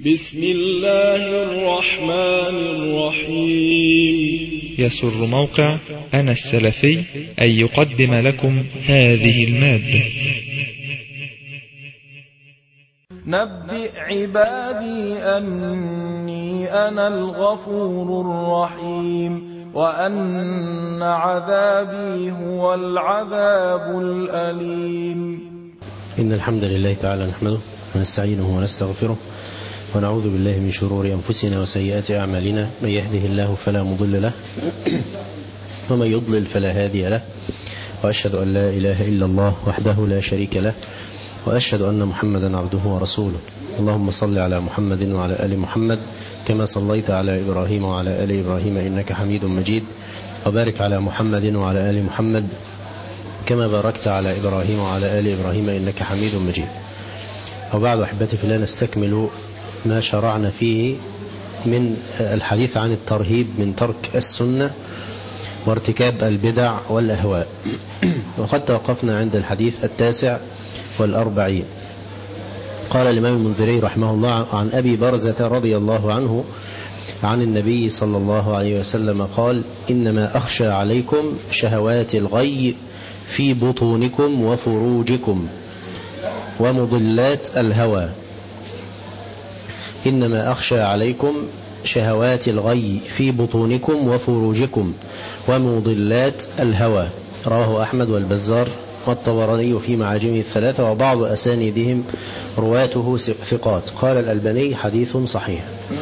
بسم الله الرحمن الرحيم. يسر موقع أنا السلفي أن يقدم لكم هذه المادة. نبئ عبادي أني أنا الغفور الرحيم وأن عذابي هو العذاب الأليم. إن الحمد لله تعالى نحمده ونستعينه ونستغفره ونعوذ بالله من شرور أنفسنا وسيئات أعمالنا، من يهده الله فلا مضل له ومن يضلل فلا هادي له، وأشهد أن لا إله إلا الله وحده لا شريك له، وأشهد أن محمدا عبده ورسوله. اللهم صل على محمد وعلى آل محمد كما صليت على إبراهيم وعلى آل إبراهيم إنك حميد مجيد، وبارك على محمد وعلى آل محمد كما باركت على إبراهيم وعلى آل إبراهيم إنك حميد مجيد. وبعد أحبتي في الله، نستكمل ما شرعنا فيه من الحديث عن الترهيب من ترك السنة وارتكاب البدع والأهواء. وقد توقفنا عند الحديث 49. قال الإمام المنذري رحمه الله عن أبي برزة رضي الله عنه عن النبي صلى الله عليه وسلم قال: إنما أخشى عليكم شهوات الغي في بطونكم وفروجكم ومضلات الهوى. إنما أخشى عليكم شهوات الغي في بطونكم وفروجكم ومضلات الهوى. رواه أحمد والبزار والطبراني في معاجمه الثلاثة، وبعض أسانيدهم رواته ثقات. قال الألباني: حديث صحيح.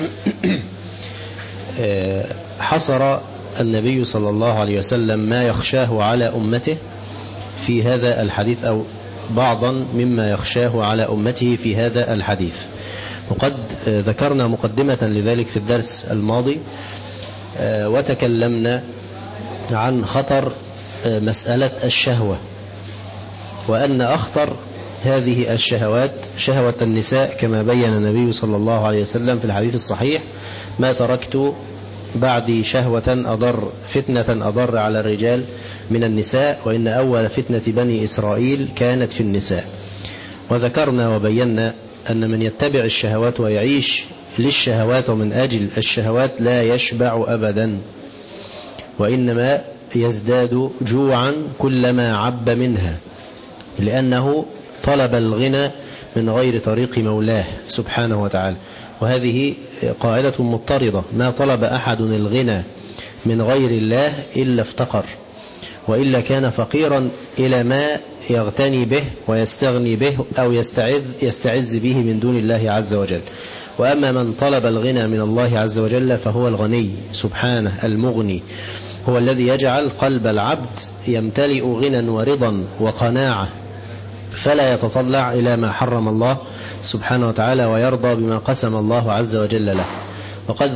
حصر النبي صلى الله عليه وسلم ما يخشاه على أمته في هذا الحديث، أو بعضا مما يخشاه على أمته في هذا الحديث. وقد ذكرنا مقدمة لذلك في الدرس الماضي، وتكلمنا عن خطر مسألة الشهوة، وأن أخطر هذه الشهوات شهوة النساء، كما بين النبي صلى الله عليه وسلم في الحديث الصحيح: ما تركت بعدي شهوة أضر فتنة أضر على الرجال من النساء، وإن أول فتنة بني إسرائيل كانت في النساء. وذكرنا وبينا أن من يتبع الشهوات ويعيش للشهوات ومن أجل الشهوات لا يشبع أبدا، وإنما يزداد جوعا كلما عب منها، لأنه طلب الغنى من غير طريق مولاه سبحانه وتعالى. وهذه قاعدة مضطردة: ما طلب أحد الغنى من غير الله إلا افتقر، وإلا كان فقيرا إلى ما يغتني به ويستغني به أو يستعز به من دون الله عز وجل. وأما من طلب الغنى من الله عز وجل فهو الغني سبحانه المغني، هو الذي يجعل قلب العبد يمتلئ غنى ورضا وقناعة، فلا يتطلع إلى ما حرم الله سبحانه وتعالى، ويرضى بما قسم الله عز وجل له. وقد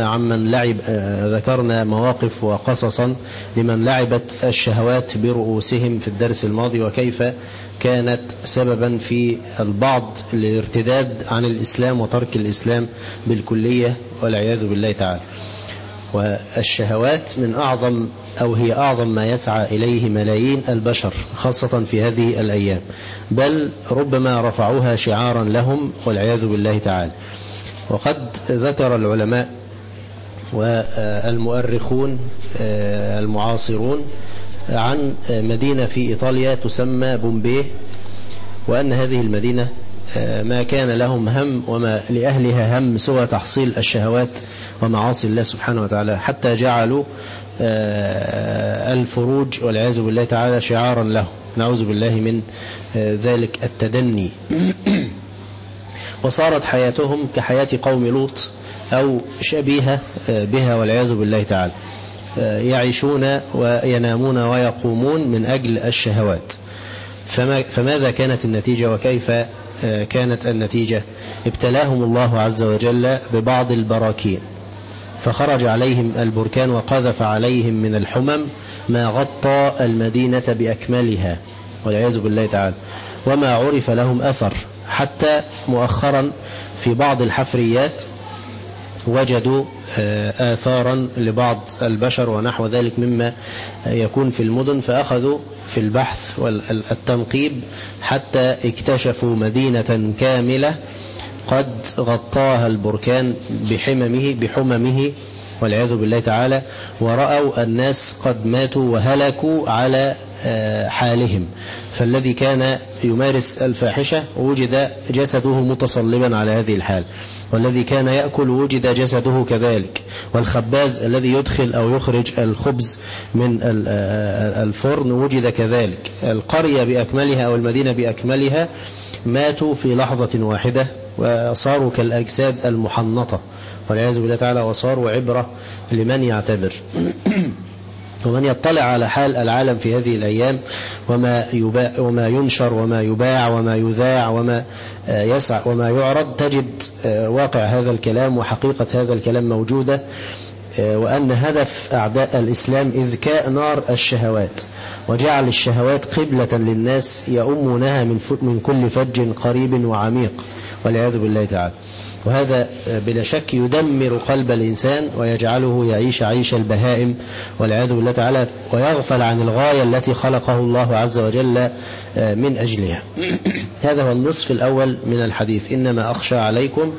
ذكرنا مواقف وقصصا لمن لعبت الشهوات برؤوسهم في الدرس الماضي، وكيف كانت سببا في البعض للارتداد عن الإسلام وترك الإسلام بالكلية والعياذ بالله تعالى. والشهوات من أعظم، أو هي أعظم ما يسعى إليه ملايين البشر، خاصة في هذه الأيام، بل ربما رفعوها شعارا لهم والعياذ بالله تعالى. وقد ذكر العلماء والمؤرخون المعاصرون عن مدينة في إيطاليا تسمى بومبيه، وأن هذه المدينة ما كان لهم هم وما لأهلها هم سوى تحصيل الشهوات ومعاصي الله سبحانه وتعالى، حتى جعلوا الفروج والعياذ بالله تعالى شعارا له، نعوذ بالله من ذلك التدني. وصارت حياتهم كحياة قوم لوط أو شبيهة بها والعياذ بالله تعالى، يعيشون وينامون ويقومون من أجل الشهوات. فماذا كانت النتيجة وكيف كانت النتيجة؟ ابتلاهم الله عز وجل ببعض البراكين، فخرج عليهم البركان وقذف عليهم من الحمم ما غطى المدينة بأكملها والعياذ بالله تعالى، وما عرف لهم أثر، حتى مؤخرا في بعض الحفريات وجدوا آثارا لبعض البشر ونحو ذلك مما يكون في المدن، فأخذوا في البحث والتنقيب حتى اكتشفوا مدينة كاملة قد غطاها البركان بحممه والعياذ بالله تعالى، ورأوا الناس قد ماتوا وهلكوا على حالهم. فالذي كان يمارس الفاحشة وجد جسده متصلبا على هذه الحال، والذي كان يأكل وجد جسده كذلك، والخباز الذي يدخل أو يخرج الخبز من الفرن وجد كذلك. القرية بأكملها أو المدينة بأكملها ماتوا في لحظة واحدة وصاروا كالأجساد المحنطة والعياذ بالله تعالى، وصاروا عبرة لمن يعتبر. ومن يطلع على حال العالم في هذه الأيام وما ينشر وما يباع وما يذاع وما يسع وما يعرض، تجد واقع هذا الكلام وحقيقة هذا الكلام موجودة، وأن هدف أعداء الإسلام إذكاء نار الشهوات، وجعل الشهوات قبلة للناس يؤمونها من كل فج قريب وعميق والعياذ بالله تعالى. وهذا بلا شك يدمر قلب الإنسان ويجعله يعيش عيش البهائم والعياذ بالله تعالى، ويغفل عن الغاية التي خلقه الله عز وجل من أجلها. هذا هو النصف الأول من الحديث. إنما أخشى عليكم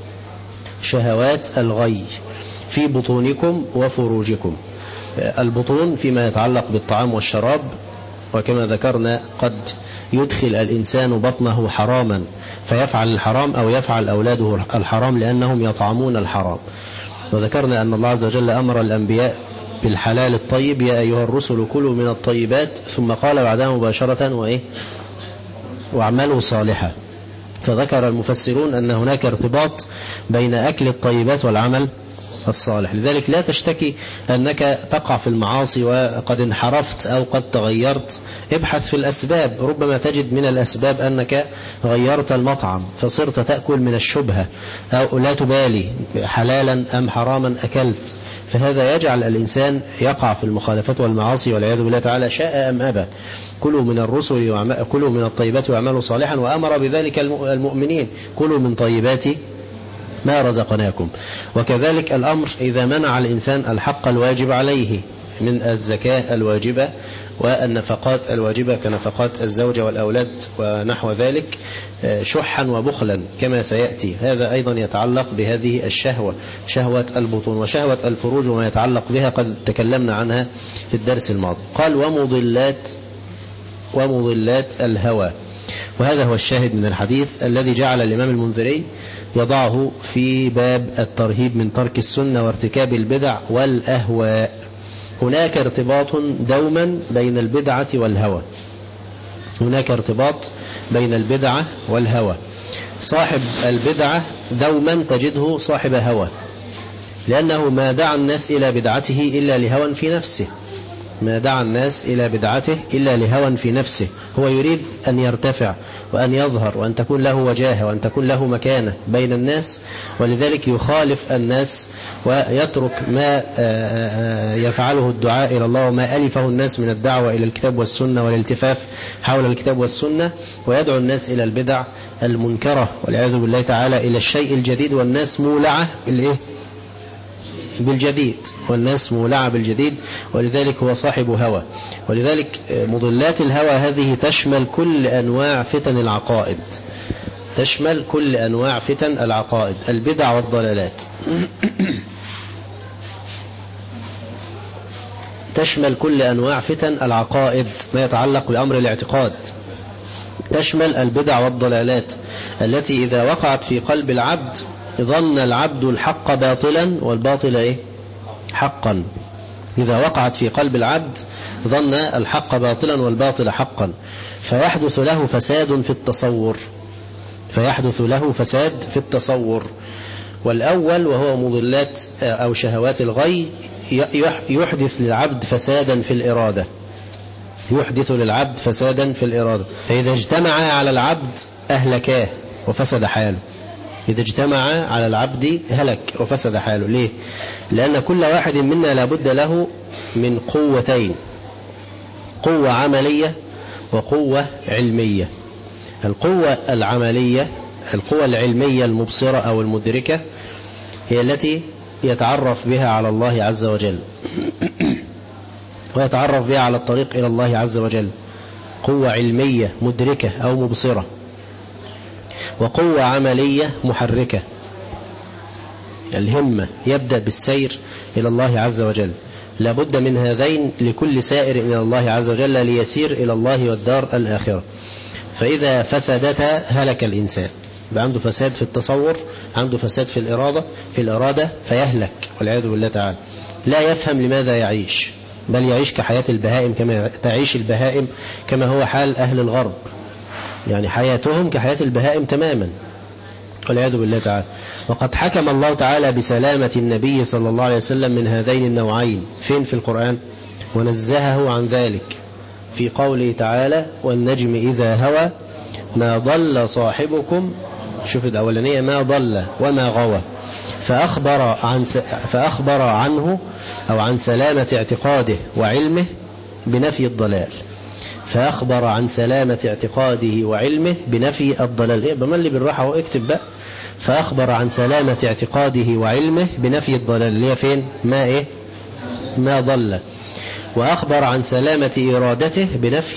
شهوات الغي في بطونكم وفروجكم. البطون فيما يتعلق بالطعام والشراب، وكما ذكرنا قد يدخل الإنسان بطنه حراما فيفعل الحرام أو يفعل أولاده الحرام لأنهم يطعمون الحرام. وذكرنا أن الله عز وجل أمر الأنبياء بالحلال الطيب: يا أيها الرسل كلوا من الطيبات، ثم قال بعدها مباشرة واعملوا صالحا. فذكر المفسرون أن هناك ارتباط بين أكل الطيبات والعمل الصالح. لذلك لا تشتكي أنك تقع في المعاصي وقد انحرفت أو قد تغيرت، ابحث في الأسباب. ربما تجد من الأسباب أنك غيرت المطعم فصرت تأكل من الشبهة، أو لا تبالي حلالا أم حراما أكلت، فهذا يجعل الإنسان يقع في المخالفات والمعاصي والعياذ بالله تعالى شاء أم أبى. كلوا من الرسل كلوا من الطيبات واعملوا صالحا، وأمر بذلك المؤمنين: كلوا من طيبات ما رزقناكم. وكذلك الأمر إذا منع الإنسان الحق الواجب عليه من الزكاة الواجبة والنفقات الواجبة كنفقات الزوجة والأولاد ونحو ذلك شحا وبخلا كما سيأتي. هذا أيضا يتعلق بهذه الشهوة، شهوة البطون وشهوة الفروج وما يتعلق بها، قد تكلمنا عنها في الدرس الماضي. قال ومضلات الهوى. وهذا هو الشاهد من الحديث الذي جعل الإمام المنذري يضعه في باب الترهيب من ترك السنة وارتكاب البدع والأهواء. هناك ارتباط دوما بين البدعة والهوى، هناك ارتباط بين البدعة والهوى. صاحب البدعة دوما تجده صاحب هوى، لأنه ما دعا الناس إلى بدعته إلا لهوى في نفسه، ما دعا الناس إلى بدعته إلا لهوى في نفسه. هو يريد أن يرتفع وأن يظهر وأن تكون له وجاهة وأن تكون له مكانة بين الناس، ولذلك يخالف الناس ويترك ما يفعله الدعاء إلى الله وما ألفه الناس من الدعوة إلى الكتاب والسنة والالتفاف حول الكتاب والسنة، ويدعو الناس إلى البدع المنكرة والعياذ بالله تعالى، إلى الشيء الجديد، والناس مولعة بالجديد، والناس مولعة بالجديد، ولذلك هو صاحب هوى. ولذلك مضلات الهوى هذه تشمل كل أنواع فتن العقائد، تشمل كل أنواع فتن العقائد، البدع والضلالات، تشمل كل أنواع فتن العقائد ما يتعلق بأمر الاعتقاد، تشمل البدع والضلالات التي إذا وقعت في قلب العبد ظن العبد الحق باطلا والباطل حقا. إذا وقعت في قلب العبد ظن الحق باطلا والباطل حقا، فيحدث له فساد في التصور، فيحدث له فساد في التصور. والأول وهو مضلات أو شهوات الغي يحدث للعبد فسادا في الإرادة، يحدث للعبد فسادا في الإرادة. فإذا اجتمع على العبد أهلكاه وفسد حاله، إذا اجتمع على العبد هلك وفسد حاله. ليه؟ لأن كل واحد منا لابد له من قوتين: قوة عملية وقوة علمية. القوة العملية، القوة العلمية المبصرة أو المدركة، هي التي يتعرف بها على الله عز وجل ويتعرف بها على الطريق إلى الله عز وجل، قوة علمية مدركة أو مبصرة. وقوة عملية محركة. الهمة يبدأ بالسير إلى الله عز وجل، لابد من هذين لكل سائر إلى الله عز وجل ليسير إلى الله والدار الآخرة. فإذا فسدتا هلك الإنسان، عنده فساد في التصور، عنده فساد في الإرادة فيهلك والعياذ بالله تعالى. لا يفهم لماذا يعيش، بل يعيش كحياة البهائم كما تعيش البهائم، كما هو حال أهل الغرب، يعني حياتهم كحياة البهائم تماما والعياذ بالله تعالى. وقد حكم الله تعالى بسلامة النبي صلى الله عليه وسلم من هذين النوعين فين في القرآن؟ ونزهه عن ذلك في قوله تعالى: والنجم إذا هوى ما ضل صاحبكم، شوف الأولانية ما ضل وما غوى، فأخبر عنه أو عن سلامة اعتقاده وعلمه بنفي الضلال. فأخبر عن سلامة اعتقاده وعلمه بنفي الضلال. إيه بملي بالراحة واكتب بقى. فأخبر عن سلامة اعتقاده وعلمه بنفي الضلال اللي هي فين؟ ما إيه؟ ما ضل. وأخبر عن سلامة إرادته بنفي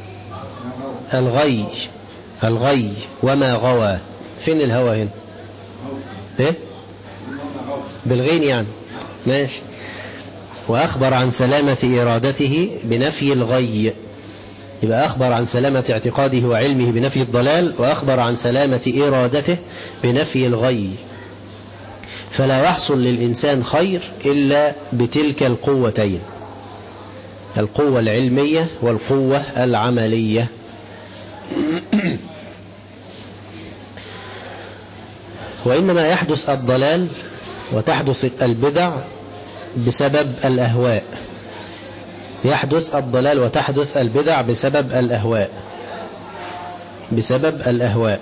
الغي وما غوى. فين الهوى هنا؟ إيه؟ بالغين يعني ماشي. وأخبر عن سلامة إرادته بنفي الغي، يبقى أخبر عن سلامة اعتقاده وعلمه بنفي الضلال، وأخبر عن سلامة إرادته بنفي الغي. فلا يحصل للإنسان خير إلا بتلك القوتين، القوة العلمية والقوة العملية. وإنما يحدث الضلال وتحدث البدع بسبب الأهواء. يحدث الضلال وتحدث البدع بسبب الأهواء،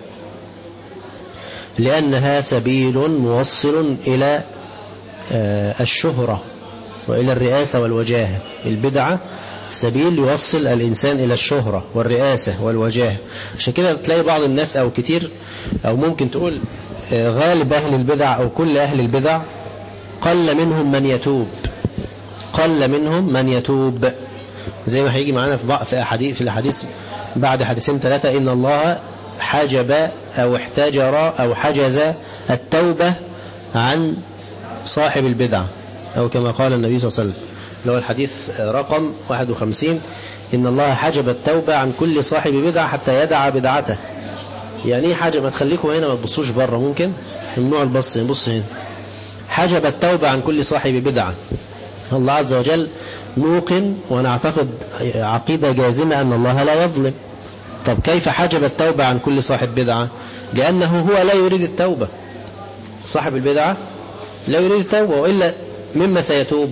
لأنها سبيل موصل إلى الشهرة وإلى الرئاسة والوجاهة. البدعة سبيل يوصل الإنسان إلى الشهرة والرئاسة والوجاهة. عشان كده تلاقي بعض الناس أو كتير أو ممكن تقول غالب أهل البدع أو كل أهل البدع قل منهم من يتوب، زي ما هيجي معانا في الأحاديث بعد حديثين ثلاثة: إن الله حجب أو احتجر أو حجز التوبة عن صاحب البدعة، أو كما قال النبي صلى الله عليه وسلم، اللي هو الحديث رقم 51: إن الله حجب التوبة عن كل صاحب بدعة حتى يدع بدعته. يعني ايه حجب؟ ما تخليكم هنا، ما تبصوش بره، ممكن ممنوع البص، نبص هنا. حجب التوبة عن كل صاحب بدعة. الله عز وجل نوقن ونعتقد عقيدة جازمة أن الله لا يظلم. طب كيف حجب التوبة عن كل صاحب بدعة؟ لأنه هو لا يريد التوبة، صاحب البدعة لا يريد التوبة، وإلا مما سيتوب؟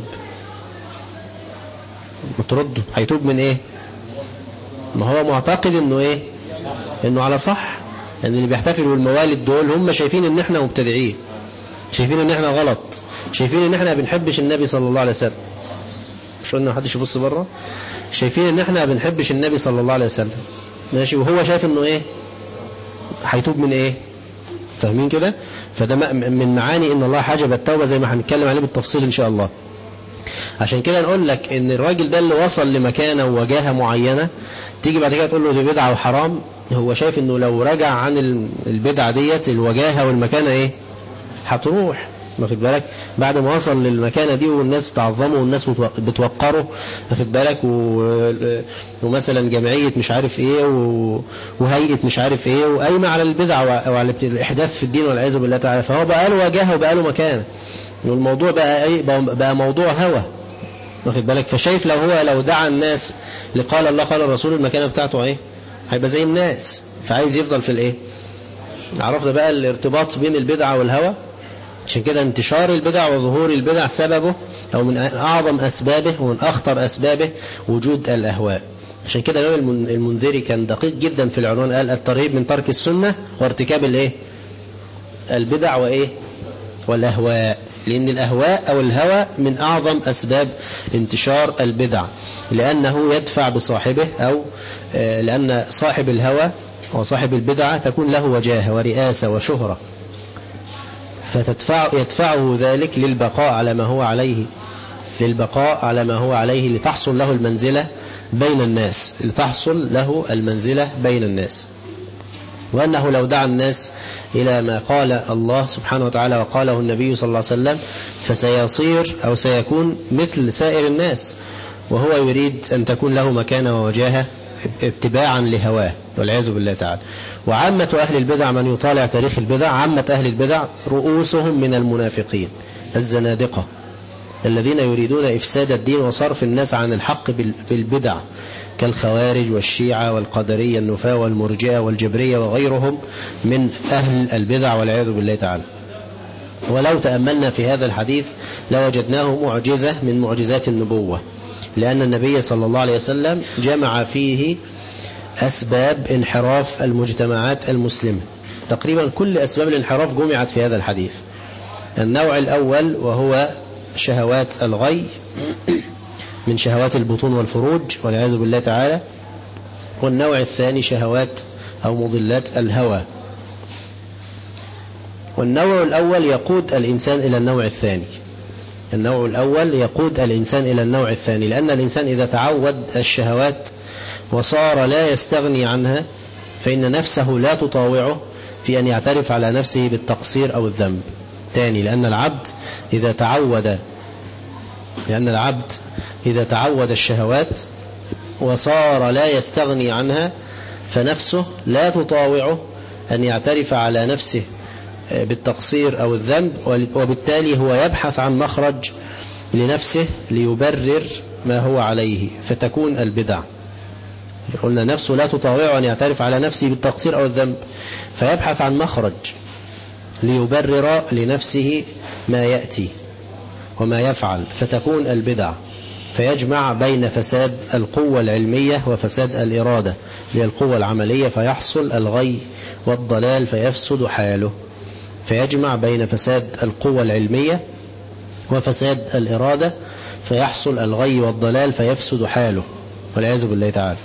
مترده هيتوب من إيه؟ ما هو معتقد إنه إيه؟ إنه على صح. يعني اللي بيحتفلوا بالموالد دول هم شايفين إن إحنا مبتدعين، شايفين إن إحنا غلط، شايفين إن إحنا بنحبش النبي صلى الله عليه وسلم. مش قلنا محدش يبص بره؟ شايفين إن إحنا بنحبش النبي صلى الله عليه وسلم، ماشي، وهو شايف إنه إيه؟ هيتوب من إيه؟ فاهمين كده؟ فده من معاني إن الله حجب التوبة، زي ما هنتكلم عليه بالتفصيل إن شاء الله. عشان كده نقول لك إن الراجل ده اللي وصل لمكانة ووجاهة معينة، تيجي بعد كده تقول له دي بدعة وحرام، هو شايف إنه لو رجع عن البدعة ديت الوجاهة والمكانة إيه؟ هتروح. واخد بالك؟ بعد ما وصل للمكانة دي والناس تعظمه والناس بتوقره، واخد بالك، ومثلا جمعية مش عارف ايه وهيئة مش عارف ايه وقايمة على البدع وعلى الإحداث في الدين والعياذ بالله تعالى، فهو بقى له وجاهه وبقى له مكانة، والموضوع بقى ايه؟ بقى موضوع هوى، واخد بالك. فشايف لو دعا الناس لقال الله قال الرسول، المكانة بتاعته ايه؟ هيبقى زي الناس، فعايز يفضل في الايه؟ عرفنا بقى الارتباط بين البدعة والهوى. عشان كده انتشار البدع وظهور البدع سببه أو من أعظم أسبابه ومن أخطر أسبابه وجود الأهواء. عشان كده الإمام المنذري كان دقيق جدا في العنوان، قال: الترهيب من ترك السنة وارتكاب الايه؟ البدع وايه؟ والأهواء. لأن الأهواء أو الهوى من أعظم أسباب انتشار البدع، لأنه يدفع بصاحبه، أو لأن صاحب الهوى وصاحب البدعة تكون له وجاهة ورئاسة وشهرة، فيدفعه ذلك للبقاء على ما هو عليه لتحصل له المنزلة بين الناس. وأنه لو دعا الناس إلى ما قال الله سبحانه وتعالى وقاله النبي صلى الله عليه وسلم فسيصير أو سيكون مثل سائر الناس، وهو يريد أن تكون له مكانة ووجاهة اتباعا لهواه والعياذ بالله تعالى. وعامة أهل البدع، من يطالع تاريخ البدع، عامة أهل البدع رؤوسهم من المنافقين الزنادقة الذين يريدون إفساد الدين وصرف الناس عن الحق بالبدع، كالخوارج والشيعة والقدرية النفاة والمرجئة والجبرية وغيرهم من أهل البدع والعياذ بالله تعالى. ولو تأملنا في هذا الحديث لوجدناه معجزة من معجزات النبوة، لأن النبي صلى الله عليه وسلم جمع فيه أسباب انحراف المجتمعات المسلمة. تقريبا كل أسباب الانحراف جمعت في هذا الحديث. النوع الأول وهو شهوات الغي من شهوات البطون والفروج والعياذ بالله تعالى، والنوع الثاني شهوات أو مضلات الهوى. والنوع الأول يقود الإنسان إلى النوع الثاني. النوع الأول يقود الإنسان إلى النوع الثاني، لأن الإنسان إذا تعود الشهوات وصار لا يستغني عنها فإن نفسه لا تطاوعه في أن يعترف على نفسه بالتقصير أو الذنب. ثاني، لأن العبد إذا تعود الشهوات وصار لا يستغني عنها فنفسه لا تطاوعه أن يعترف على نفسه بالتقصير أو الذنب، وبالتالي هو يبحث عن مخرج لنفسه ليبرر ما هو عليه، فتكون البدع. قلنا نفسه لا تطاوعه أن يعترف على نفسه بالتقصير أو الذنب، فيبحث عن مخرج ليبرر لنفسه ما يأتي وما يفعل، فتكون البدع. فيجمع بين فساد القوة العلمية وفساد الإرادة للقوة العملية، فيحصل الغي والضلال فيفسد حاله. فيجمع بين فساد القوة العلمية وفساد الإرادة فيحصل الغي والضلال فيفسد حاله والعياذ بالله تعالى.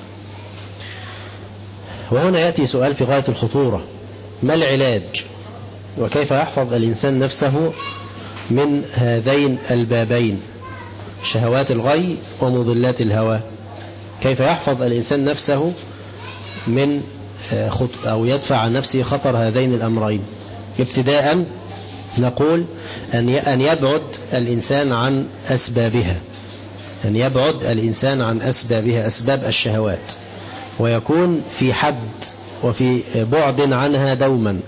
وهنا يأتي سؤال في غاية الخطورة: ما العلاج؟ وكيف يحفظ الإنسان نفسه من هذين البابين، شهوات الغي ومضلات الهوى؟ كيف يحفظ الإنسان نفسه من أو يدفع عن نفسه خطر هذين الأمرين؟ ابتداء نقول أن يبعد الإنسان عن أسبابها، أن يبعد الإنسان عن أسبابها، أسباب الشهوات، ويكون في حد وفي بعد عنها دوما.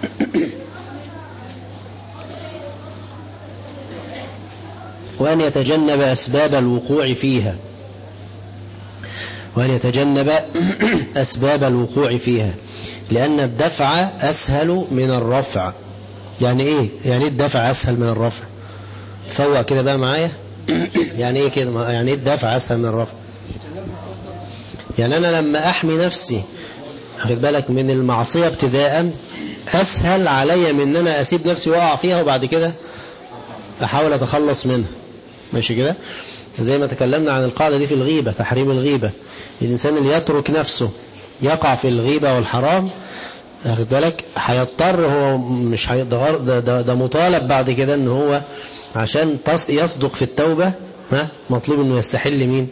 وأن يتجنب أسباب الوقوع فيها، لأن الدفع أسهل من الرفع. يعني إيه الدفع أسهل من الرفع؟ فوق كده بقى معايا. يعني إيه كده؟ يعني إيه الدفع أسهل من الرفع؟ يعني أنا لما أحمي نفسي خد بالك من المعصية ابتداء، أسهل علي من أن أنا أسيب نفسي وقع فيها وبعد كده أحاول أتخلص منها. ماشي كده؟ زي ما تكلمنا عن القاعدة دي في الغيبة، تحريم الغيبة. الإنسان اللي يترك نفسه يقع في الغيبة والحرام واخد بالك هيضطر، هو مش هيضطر، ده مطالب بعد كده ان هو عشان يصدق في التوبة مطلوب انه يستحل مين؟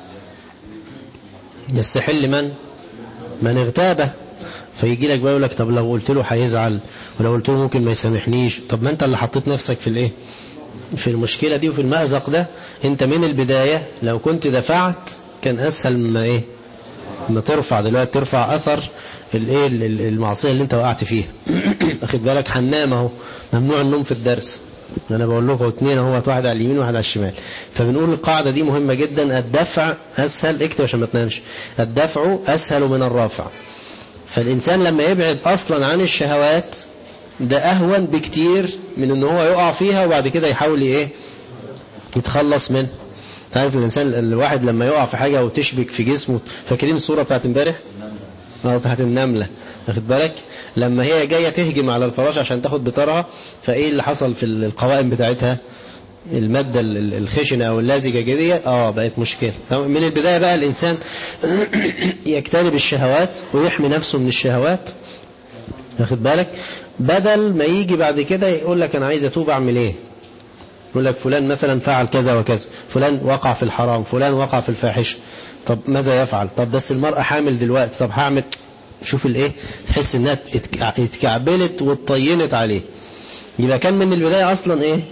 يستحل من اغتابه. فيجي لك بقى يقول لك طب لو قلت له هيزعل، ولو قلت له ممكن ما يسامحنيش. طب ما انت اللي حطيت نفسك في الايه، في المشكلة دي وفي المأزق ده. انت من البداية لو كنت دفعت كان اسهل مما ايه، ما ترفع دلوقتي، ترفع اثر الايه المعصية اللي انت وقعت فيها. اخد بالك؟ هننام اهو، ممنوع النوم في الدرس. انا بقول لكم اثنين اهو، واحد على اليمين وواحد على الشمال. فبنقول القاعدة دي مهمة جدا: الدفع اسهل، اكتب عشان ما تنامش، الدفع اسهل من الرفع. فالانسان لما يبعد اصلا عن الشهوات ده اهون بكتير من ان هو يقع فيها وبعد كده يحاول ايه، يتخلص منه. تعرف الانسان الواحد لما يقع في حاجة وتشبك في جسمه، فاكرين الصورة بتاعت امبارح بتاعت النملة؟ واخد بالك؟ لما هي جاية تهجم على الفراش عشان تاخد بطارها، فايه اللي حصل في القوائم بتاعتها؟ المادة الخشنة او اللازجة دي بقت مشكلة. من البداية بقى الانسان يجتنب الشهوات ويحمي نفسه من الشهوات، واخد بالك؟ بدل ما يجي بعد كده يقول لك انا عايز اتوب، اعمل ايه؟ يقول لك فلان مثلا فعل كذا وكذا، فلان وقع في الحرام، فلان وقع في الفاحشة، طب ماذا يفعل؟ طب بس المرأة حامل دلوقتي، طب هعمل شوف الايه، تحس انها اتكعبلت واتطينت عليه. يبقى كان من البداية اصلا ايه؟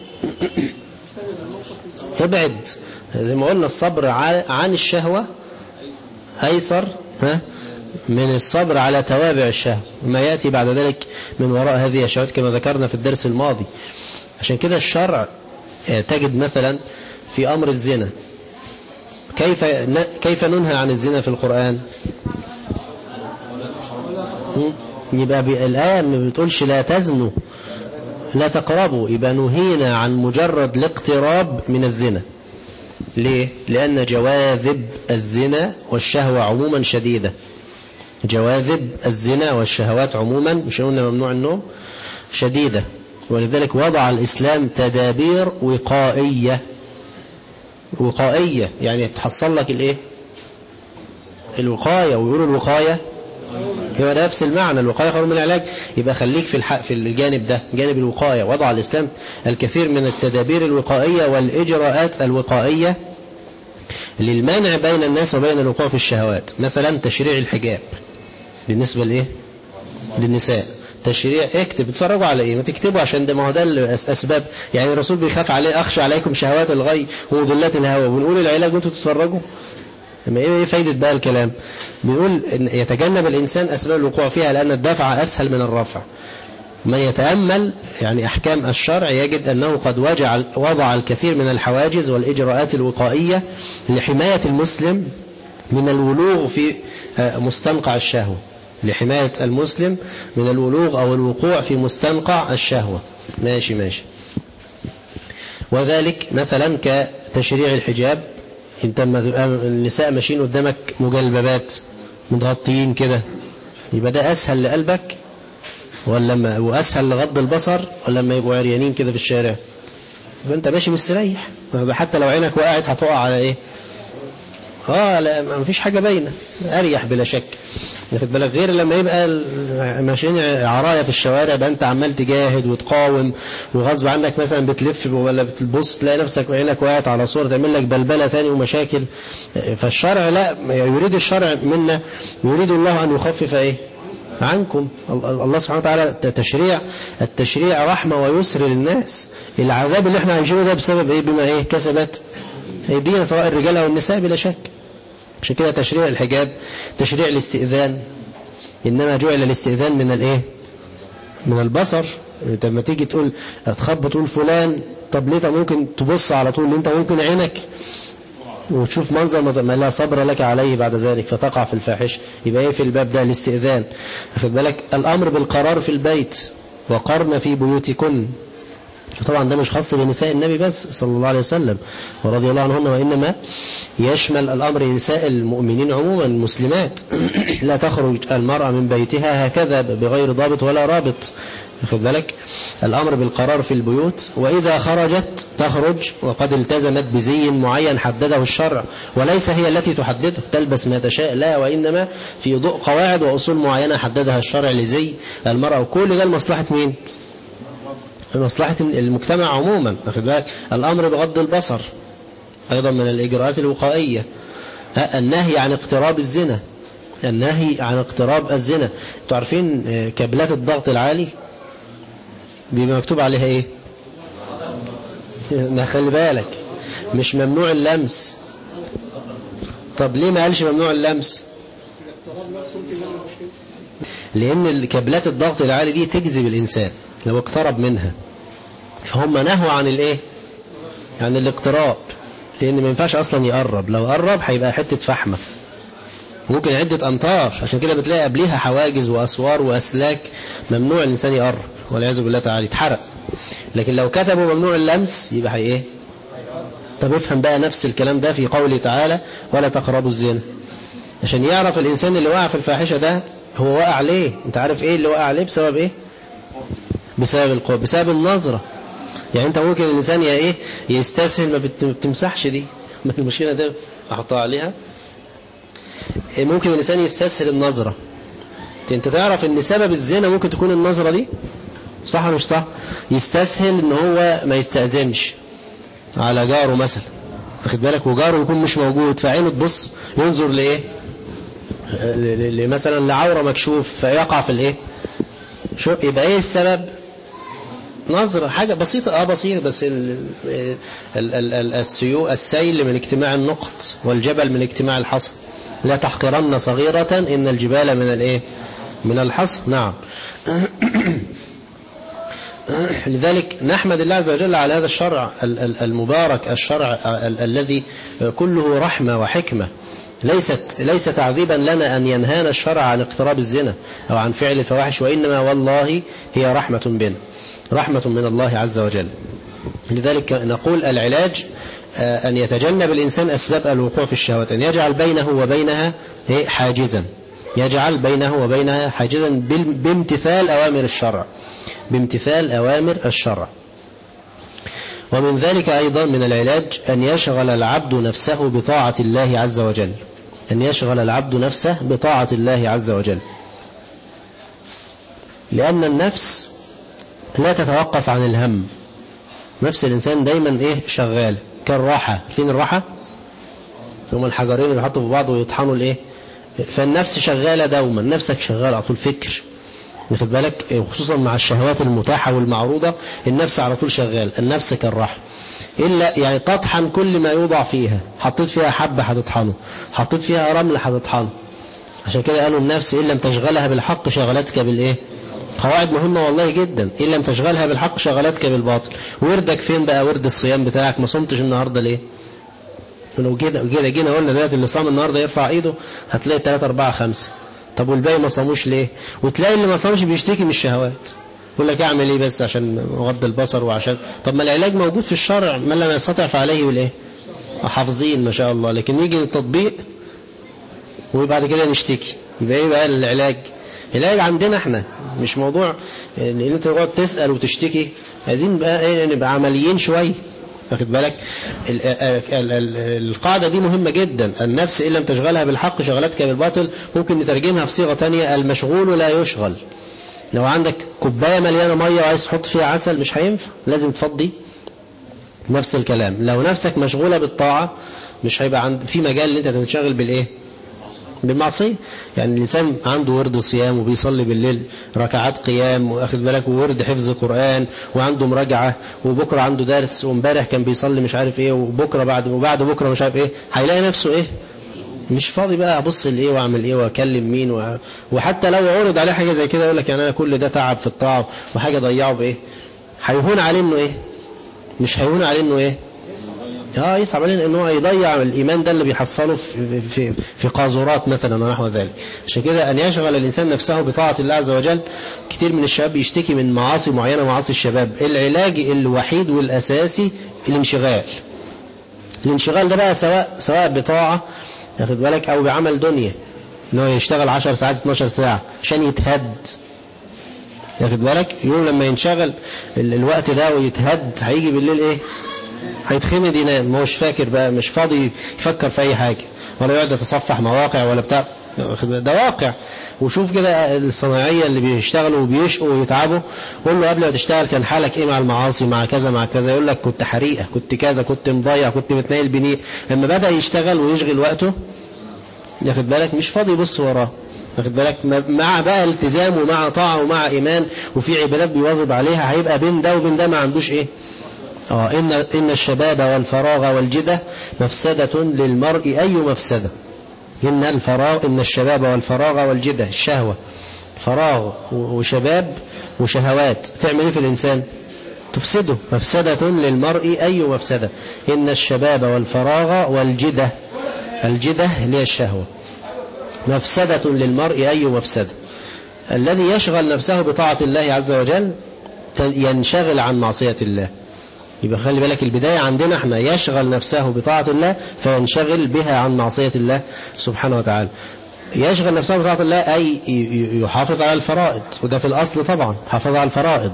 ابعد، زي ما قلنا الصبر عن الشهوة ايسر من الصبر على توابع الشهوة وما يأتي بعد ذلك من وراء هذه الشهوات كما ذكرنا في الدرس الماضي. عشان كده الشرع تجد مثلا في أمر الزنا، كيف ننهى عن الزنا في القرآن؟ يبقى الآية ما بتقولش لا تزنوا لا تقربوا، يبقى نهينا عن مجرد الاقتراب من الزنا. ليه؟ لأن جواذب الزنا والشهوة عموما شديدة. جواذب الزنا والشهوات عموما، مش قلنا ممنوع النوم، شديدة. ولذلك وضع الإسلام تدابير وقائية. وقائية يعني تحصل لك الايه؟ الوقاية. ويقولوا الوقاية هو نفس المعنى، الوقاية خير من العلاج. يبقى خليك في الجانب ده، جانب الوقاية. وضع الإسلام الكثير من التدابير الوقائية والإجراءات الوقائية للمنع بين الناس وبين الوقوع في الشهوات. مثلا تشريع الحجاب بالنسبة لإيه؟ للنساء. تشريع، اكتب، اتفرجوا على ايه؟ ما تكتبوا عشان ده، ما هو ده الاسباب. يعني الرسول بيخاف عليه، اخشى عليكم شهوات الغي ومضلات الهوى، ونقول العلاج وانتوا تتفرجوا. اما ايه فايدة بقى الكلام؟ بيقول إن يتجنب الانسان اسباب الوقوع فيها لان الدفع اسهل من الرفع. من يتأمل يعني احكام الشرع يجد انه قد وضع الكثير من الحواجز والاجراءات الوقائية لحماية المسلم من الولوغ في مستنقع الشهوة، لحماية المسلم من الولوغ أو الوقوع في مستنقع الشهوة. ماشي. وذلك مثلا كتشريع الحجاب. انت لما تبقى النساء ماشيين قدامك مجلببات متغطيين كده، يبقى ده أسهل لقلبك وأسهل لغض البصر، ولا لما يبقوا عريانين كده في الشارع؟ يبقى انت ماشي مستريح، حتى لو عينك وقعت هتقع على ايه؟ لا، ما فيش حاجة باينة، أريح بلا شك. ياخد بالك؟ غير لما يبقى ماشيين عراية في الشوارع، يبقى انت عمال تجاهد وتقاوم، وغصب عنك مثلا بتلف ولا بتبص تلاقي نفسك عينك وقعت على صورة تعمل لك بلبلة ثاني ومشاكل. فالشرع لا يريد، الشرع منا يريد الله أن يخفف ايه عنكم. الله سبحانه وتعالى التشريع رحمة ويسر للناس. العذاب اللي احنا عايشينه ده بسبب ايه؟ بما ايه كسبت ايدينا، سواء الرجال او النساء بلا شك. عشان كده تشريع الحجاب، تشريع الاستئذان، إنما جعل الاستئذان من الايه؟ من البصر. انت لما تيجي تقول تخبط تقول فلان، طب ليه؟ ممكن تبص على طول، انت ممكن عينك وتشوف منظر ما لا صبر لك عليه بعد ذلك فتقع في الفاحش. يبقى ايه في الباب ده؟ الاستئذان. واخد بالك؟ الامر بالقرار في البيت، وقرن في بيوتكن. طبعا ده مش خاص بنساء النبي بس صلى الله عليه وسلم ورضي الله عنهن، وإنما يشمل الأمر نساء المؤمنين عموما المسلمات. لا تخرج المرأة من بيتها هكذا بغير ضابط ولا رابط. واخد بالك؟ الأمر بالقرار في البيوت، وإذا خرجت تخرج وقد التزمت بزي معين حدده الشرع، وليس هي التي تحدده تلبس ما تشاء، لا، وإنما في ضوء قواعد وأصول معينة حددها الشرع لزي المرأة. وكل ده لمصلحة مين؟ مصلحة المجتمع عموما. واخد بالك؟ الأمر بغض البصر أيضا من الإجراءات الوقائية. النهي عن اقتراب الزنا، النهي عن اقتراب الزنا. انتوا عارفين كابلات الضغط العالي بيبقى مكتوب عليها ايه؟ خلي بالك، مش ممنوع اللمس. طب ليه ما قالش ممنوع اللمس؟ لأن كابلات الضغط العالي دي تجذب الإنسان لو اقترب منها، فهم نهوا عن الايه؟ عن الاقتراب، لأن ما ينفعش أصلا يقرب. لو قرب هيبقى حتة فحمة ممكن عدة أمتار. عشان كده بتلاقي قبليها حواجز وأسوار وأسلاك ممنوع الإنسان يقرب، والعياذ بالله تعالى يتحرق. لكن لو كتبوا ممنوع اللمس يبقى ايه؟ طب افهم بقى نفس الكلام ده في قوله تعالى ولا تقربوا الزنا، عشان يعرف الإنسان اللي وقع في الفاحشة ده هو وقع ليه. انت عارف ايه اللي وقع عليه؟ بسبب ايه؟ بسبب القرب، بسبب النظرة. يعني انت ممكن الإنسان ايه يستسهل، ما بتمسحش دي المشكلة ده احطها عليها. ممكن الإنسان يستسهل النظرة. انت تعرف ان سبب الزنا ممكن تكون النظرة دي، صح مش صح؟ يستسهل ان هو ما يستأذنش على جاره مثلا، واخد بالك؟ وجاره يكون مش موجود، فعينه تبص ينظر لإيه؟ مثلا لعورة مكشوف فيقع في الايه، شو يبقى ايه السبب؟ نظرة، حاجة بسيطة بسيطة، بس السيل من اجتماع النقط والجبل من اجتماع الحصى، لا تحقرن صغيرة إن الجبال من الايه، من الحصى. نعم. لذلك نحمد الله عز وجل على هذا الشرع المبارك، الشرع الذي كله رحمة وحكمة. ليس تعذيبا لنا أن ينهانا الشرع عن اقتراب الزنا أو عن فعل الفواحش، وإنما والله هي رحمة بنا، رحمة من الله عز وجل. لذلك نقول العلاج أن يتجنب الإنسان أسباب الوقوع في الشهوات، أن يجعل بينه وبينها حاجزا، يجعل بينه وبينها حاجزا بامتثال أوامر الشرع، بامتثال أوامر الشرع. ومن ذلك أيضا من العلاج أن يشغل العبد نفسه بطاعة الله عز وجل، أن يشغل العبد نفسه بطاعة الله عز وجل، لأن النفس لا تتوقف عن الهم. نفس الإنسان دايما شغال كالراحة. فين الراحة؟ ثم الحجرين اللي يحطوا في بعض ويطحنوا فالنفس شغالة دوما، نفسك شغال على طول فكر، واخد بالك، خصوصا مع الشهوات المتاحة والمعروضة النفس على طول شغال. النفس كالراحة، إلا يعني تطحن كل ما يوضع فيها، حطيت فيها حبة هتطحنه، حطيت فيها رمل هتطحنه. عشان كده قالوا النفس إن لم تشغلها بالحق شغلتك بالإيه؟ قواعد مهمة والله جدا. إن لم تشغلها بالحق شغلتك بالباطل. وردك فين بقى؟ ورد الصيام بتاعك، ما صمتش النهاردة ليه؟ لو جينا قلنا دلوقتي اللي صام النهاردة يرفع ايده، هتلاقي 3 4 5. طب والباقي ما صاموش ليه؟ وتلاقي اللي ما صامش بيشتكي من الشهوات، يقول لك اعمل ايه بس عشان غض البصر وعشان. طب ما العلاج موجود في الشرع، من لم يستطع فعليه بالايه؟ حافظين ما شاء الله. لكن يجي التطبيق وبعد كده نشتكي. يبقى ايه بقى العلاج؟ العلاج عندنا احنا، مش موضوع ان انت تقعد تسأل وتشتكي. عايزين بقى نبقى عمليين شويه، واخد بالك. القاعدة دي مهمة جدا. النفس إن لم تشغلها بالحق شغلتك بالباطل. ممكن نترجمها بصيغة تانية، المشغول لا يشغل. لو عندك كوباية مليانة مية وعايز تحط فيها عسل مش هينفع، لازم تفضي. نفس الكلام، لو نفسك مشغولة بالطاعة مش هيبقى في مجال ان انت تنشغل بالايه؟ بالمعصية. يعني الإنسان عنده ورد صيام وبيصلي بالليل ركعات قيام، واخد بالك، وورد حفظ قرآن، وعنده مراجعة، وبكرة عنده درس، وامبارح كان بيصلي مش عارف ايه، وبكرة وبعد بكرة مش عارف ايه، هيلاقي نفسه مش فاضي بقى ابص لايه واعمل ايه واكلم مين وحتى لو عرض عليه حاجة زي كده يقول لك يعني انا كل ده تعب في الطاعة وحاجة ضيعه بايه؟ هيهون عليه انه مش هيهون عليه انه يصعب علينا ان هو يضيع الايمان ده اللي بيحصله في قاذورات مثلا ونحو ذلك. عشان كده ان يشغل الانسان نفسه بطاعه الله عز وجل. كتير من الشباب يشتكي من معاصي معينه، معاصي الشباب. العلاج الوحيد والاساسي الانشغال ده بقى سواء بطاعه، واخد بالك، او بعمل دنيا، انه يشتغل 10 ساعات 12 ساعه عشان يتهد، واخد بالك. يوم لما ينشغل الوقت ده ويتهد هيجي بالليل هيتخمد ينام، ما هوش فاكر بقى، مش فاضي يفكر في اي حاجة، ولا يقعد يتصفح مواقع ولا بتاع. ده واقع. وشوف كده الصناعية اللي بيشتغلوا وبيشقوا ويتعبوا، قول له قبل ما تشتغل كان حالك مع المعاصي، مع كذا مع كذا، يقول لك كنت حريقة، كنت كذا، كنت مضيع، كنت متنيل بنيء. لما بدأ يشتغل ويشغل وقته، ياخد بالك، مش فاضي يبص وراه، واخد بالك، مع بقى التزام ومع طاعة ومع إيمان وفي عبادات بيواظب عليها، هيبقى بين ده وبين ده ما عندوش إن الشباب والفراغ والجدة مفسدة للمرء أي مفسدة. إن الشباب والفراغ والجدة، الشهوة، فراغ وشباب وشهوات، تعمل ايه في الإنسان؟ تفسده. مفسدة للمرء أي مفسدة. إن الشباب والفراغ والجدة، الجدة هي الشهوة، مفسدة للمرء أي مفسدة. الذي يشغل نفسه بطاعة الله عز وجل ينشغل عن معصية الله. يبقى خلي بالك، البداية عندنا احنا يشغل نفسه بطاعة الله فينشغل بها عن معصية الله سبحانه وتعالى. يشغل نفسه بطاعة الله أي يحافظ على الفرائض، وده في الأصل طبعا حافظ على الفرائض.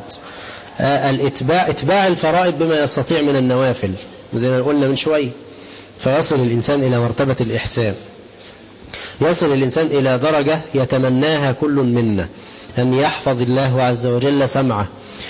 اتباع الفرائض بما يستطيع من النوافل زي ما قلنا من شوي، فيصل الإنسان إلى مرتبة الإحسان. يصل الإنسان إلى درجة يتمناها كل منا، أن يحفظ الله عز وجل سمعه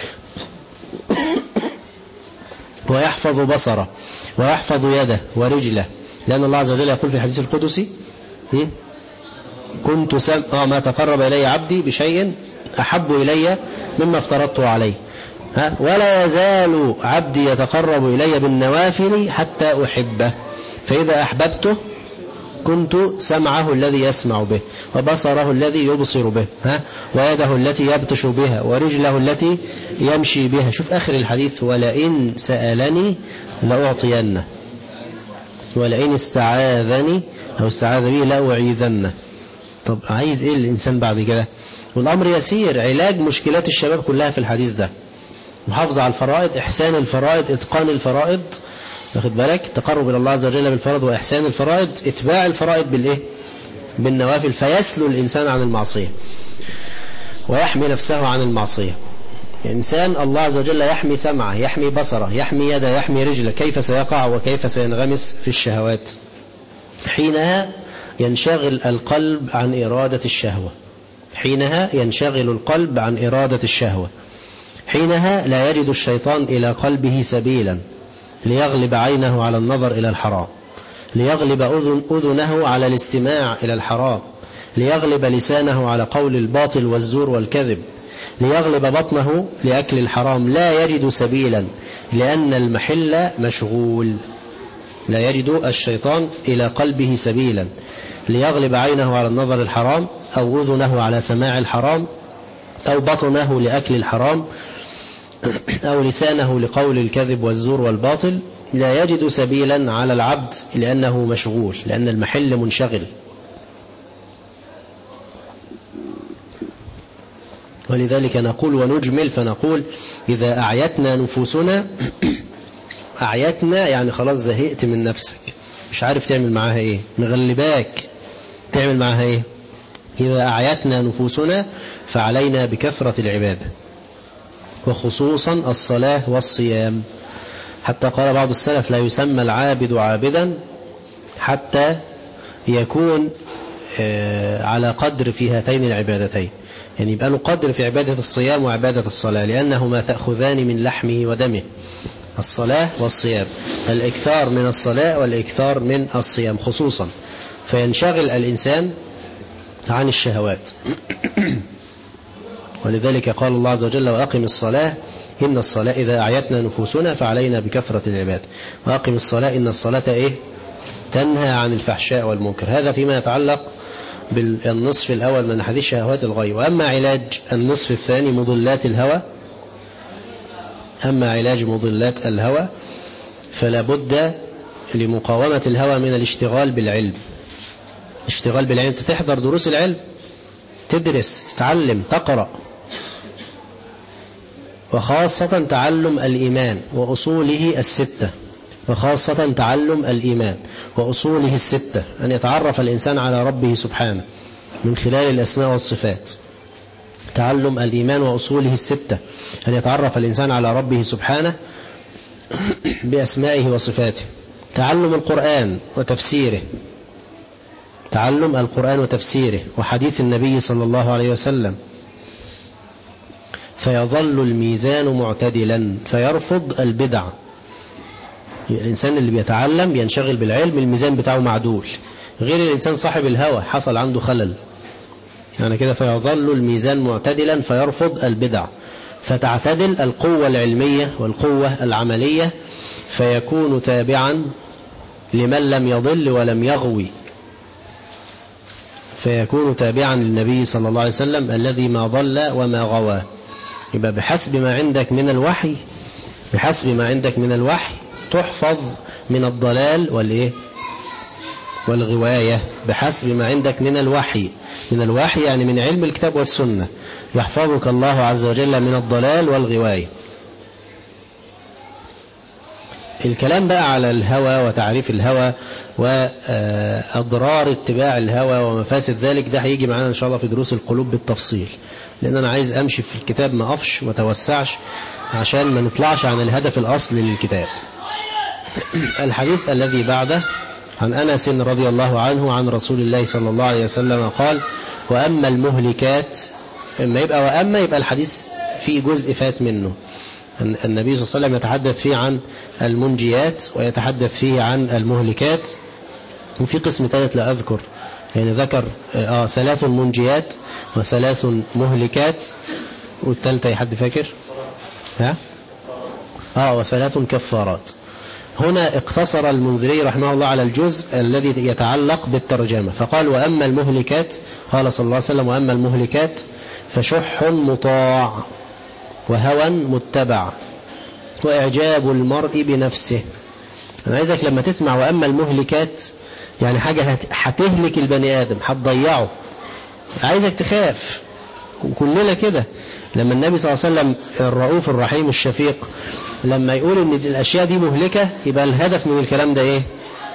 ويحفظ بصره ويحفظ يده ورجله. لأن الله عز وجل يقول في الحديث القدسي كنت ما تقرب إلي عبدي بشيء أحب إلي مما افترضته عليه. ولا يزال عبدي يتقرب إلي بالنوافل حتى أحبه، فإذا أحببته كنت سمعه الذي يسمع به، وبصره الذي يبصر به، ويده التي يبطش بها، ورجله التي يمشي بها. شوف آخر الحديث: ولئن سألني لأعطينه، ولئن استعاذني أو استعاذ بي لأعيذنه. طب عايز إيه الإنسان بعد كده؟ والأمر يسير. علاج مشكلات الشباب كلها في الحديث ده: محافظة على الفرائض، إحسان الفرائض، إتقان الفرائض، واخد بالك، تقرب إلى الله عز وجل بالفرائض وإحسان الفرائض، اتباع الفرائض بالإيه؟ بالنوافل، فيسلو الإنسان عن المعصية ويحمي نفسه عن المعصية. إنسان الله عز وجل يحمي سمعه، يحمي بصره، يحمي يده، يحمي رجله، كيف سيقع وكيف سينغمس في الشهوات؟ حينها ينشغل القلب عن إرادة الشهوة، حينها ينشغل القلب عن إرادة الشهوة، حينها لا يجد الشيطان إلى قلبه سبيلا ليغلب عينه على النظر إلى الحرام، ليغلب أذنه على الاستماع إلى الحرام، ليغلب لسانه على قول الباطل والزور والكذب، ليغلب بطنه لأكل الحرام. لا يجد سبيلا لأن المحل مشغول. لا يجد الشيطان إلى قلبه سبيلا ليغلب عينه على النظر الحرام، أو أذنه على سماع الحرام، أو بطنه لأكل الحرام، أو لسانه لقول الكذب والزور والباطل. لا يجد سبيلا على العبد لأنه مشغول، لأن المحل منشغل. ولذلك نقول ونجمل فنقول: إذا أعيتنا نفوسنا، أعيتنا يعني خلاص زهقت من نفسك، مش عارف تعمل معاها إيه، مغلباك، تعمل معاها إيه؟ إذا أعيتنا نفوسنا فعلينا بكثرة العبادة، وخصوصا الصلاة والصيام. حتى قال بعض السلف: لا يسمى العابد عابدا حتى يكون على قدر في هاتين العبادتين، يعني يبقى له قدر في عبادة الصيام وعبادة الصلاة، لأنهما تأخذان من لحمه ودمه، الصلاة والصيام، الإكثار من الصلاة والإكثار من الصيام خصوصا، فينشغل الإنسان عن الشهوات. ولذلك قال الله عز وجل: وأقم الصلاة إن الصلاة إذا أعيتنا نفوسنا فعلينا بكثرة العباد، وأقم الصلاة إن الصلاة إيه؟ تنهى عن الفحشاء والمنكر. هذا فيما يتعلق بالنصف الأول من حديث شهوات الغي. وأما علاج النصف الثاني مضلات الهوى، أما علاج مضلات الهوى فلا بد لمقاومة الهوى من الاشتغال بالعلم. اشتغال بالعلم، تحضر دروس العلم، تدرس، تتعلم، تقرأ، وخاصة تعلم الإيمان وأصوله الستة، وخاصة تعلم الإيمان وأصوله الستة، أن يتعرف الإنسان على ربه سبحانه من خلال الأسماء والصفات. تعلم الإيمان وأصوله الستة، أن يتعرف الإنسان على ربه سبحانه بأسمائه وصفاته. تعلم القرآن وتفسيره، تعلم القرآن وتفسيره وحديث النبي صلى الله عليه وسلم، فيظل الميزان معتدلا فيرفض البدع. الإنسان اللي بيتعلم ينشغل بالعلم الميزان بتاعه معدول، غير الإنسان صاحب الهوى حصل عنده خلل، يعني كده فيظل الميزان معتدلا فيرفض البدع، فتعتدل القوة العلمية والقوة العملية، فيكون تابعا لمن لم يضل ولم يغوي، فيكون تابعا للنبي صلى الله عليه وسلم الذي ما ضل وما غوى. يبقى بحسب ما عندك من الوحي، بحسب ما عندك من الوحي تحفظ من الضلال والإيه والغواية. بحسب ما عندك من الوحي، من الوحي يعني من علم الكتاب والسنة، يحفظك الله عز وجل من الضلال والغواية. الكلام بقى على الهوى وتعريف الهوى وأضرار اتباع الهوى ومفاسد ذلك، ده هيجي معنا إن شاء الله في دروس القلوب بالتفصيل، لأن أنا عايز أمشي في الكتاب ما أقفش وتوسعش عشان ما نطلعش عن الهدف الأصلي للكتاب. الحديث الذي بعده عن أنس رضي الله عنه عن رسول الله صلى الله عليه وسلم قال: وأما المهلكات، إما يبقى وأما يبقى الحديث فيه جزء فات منه. النبي صلى الله عليه وسلم يتحدث فيه عن المنجيات ويتحدث فيه عن المهلكات، وفي قسم ثالث لا أذكر يعني ذكر 3 منجيات و3 مهلكات، والثالثة حد فاكر؟ و3 كفارات. هنا اقتصر المنذري رحمه الله على الجزء الذي يتعلق بالترجمة، فقال وأما المهلكات، قال صلى الله عليه وسلم وأما المهلكات فشح مطاع وهوى متبع وإعجاب المرء بنفسه. أنا عايزك لما تسمع وأما المهلكات يعني حاجة هتهلك البني آدم، هتضيعه، عايزك تخاف. وكلنا كده لما النبي صلى الله عليه وسلم الرؤوف الرحيم الشفيق لما يقول ان الاشياء دي مهلكة، يبقى الهدف من الكلام ده ايه؟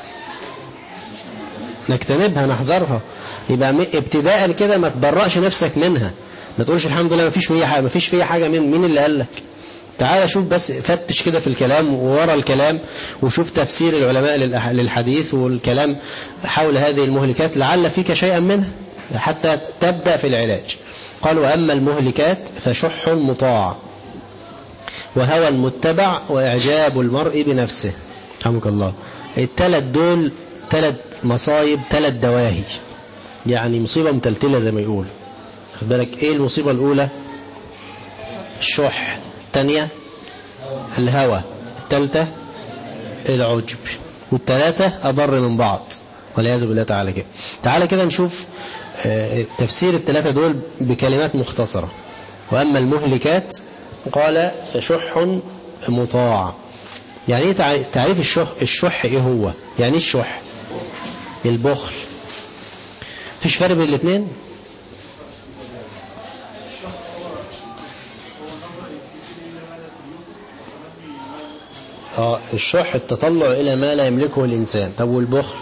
نجتنبها، نحذرها. يبقى ابتداء كده ما تبرأش نفسك منها، ما تقولش الحمد لله ما فيش فيها حاجة. مين اللي قال لك؟ تعال شوف بس، فتش كده في الكلام وورا الكلام وشوف تفسير العلماء للحديث والكلام حول هذه المهلكات، لعل فيك شيئا منها حتى تبدأ في العلاج. قال وأما المهلكات فشح مطاع وهوى متبع وإعجاب المرء بنفسه. رحمك الله. الثلاث دول 3 مصايب، 3 دواهي، يعني مصيبة متلتلة زي ما يقول. خد بالك ايه المصيبة الأولى؟ الشح، الثانية الهوى، الثالثة العجب، والثلاثة أضر من بعض والعياذ بالله تعالى كده. تعالى كده نشوف تفسير ال3 دول بكلمات مختصرة. وأما المهلكات قال فشح مطاع. يعني ايه تعريف الشح ايه هو؟ يعني الشح البخل، فيش فرق بين الاثنين؟ الشح التطلع إلى ما لا يملكه الإنسان. طب والبخل؟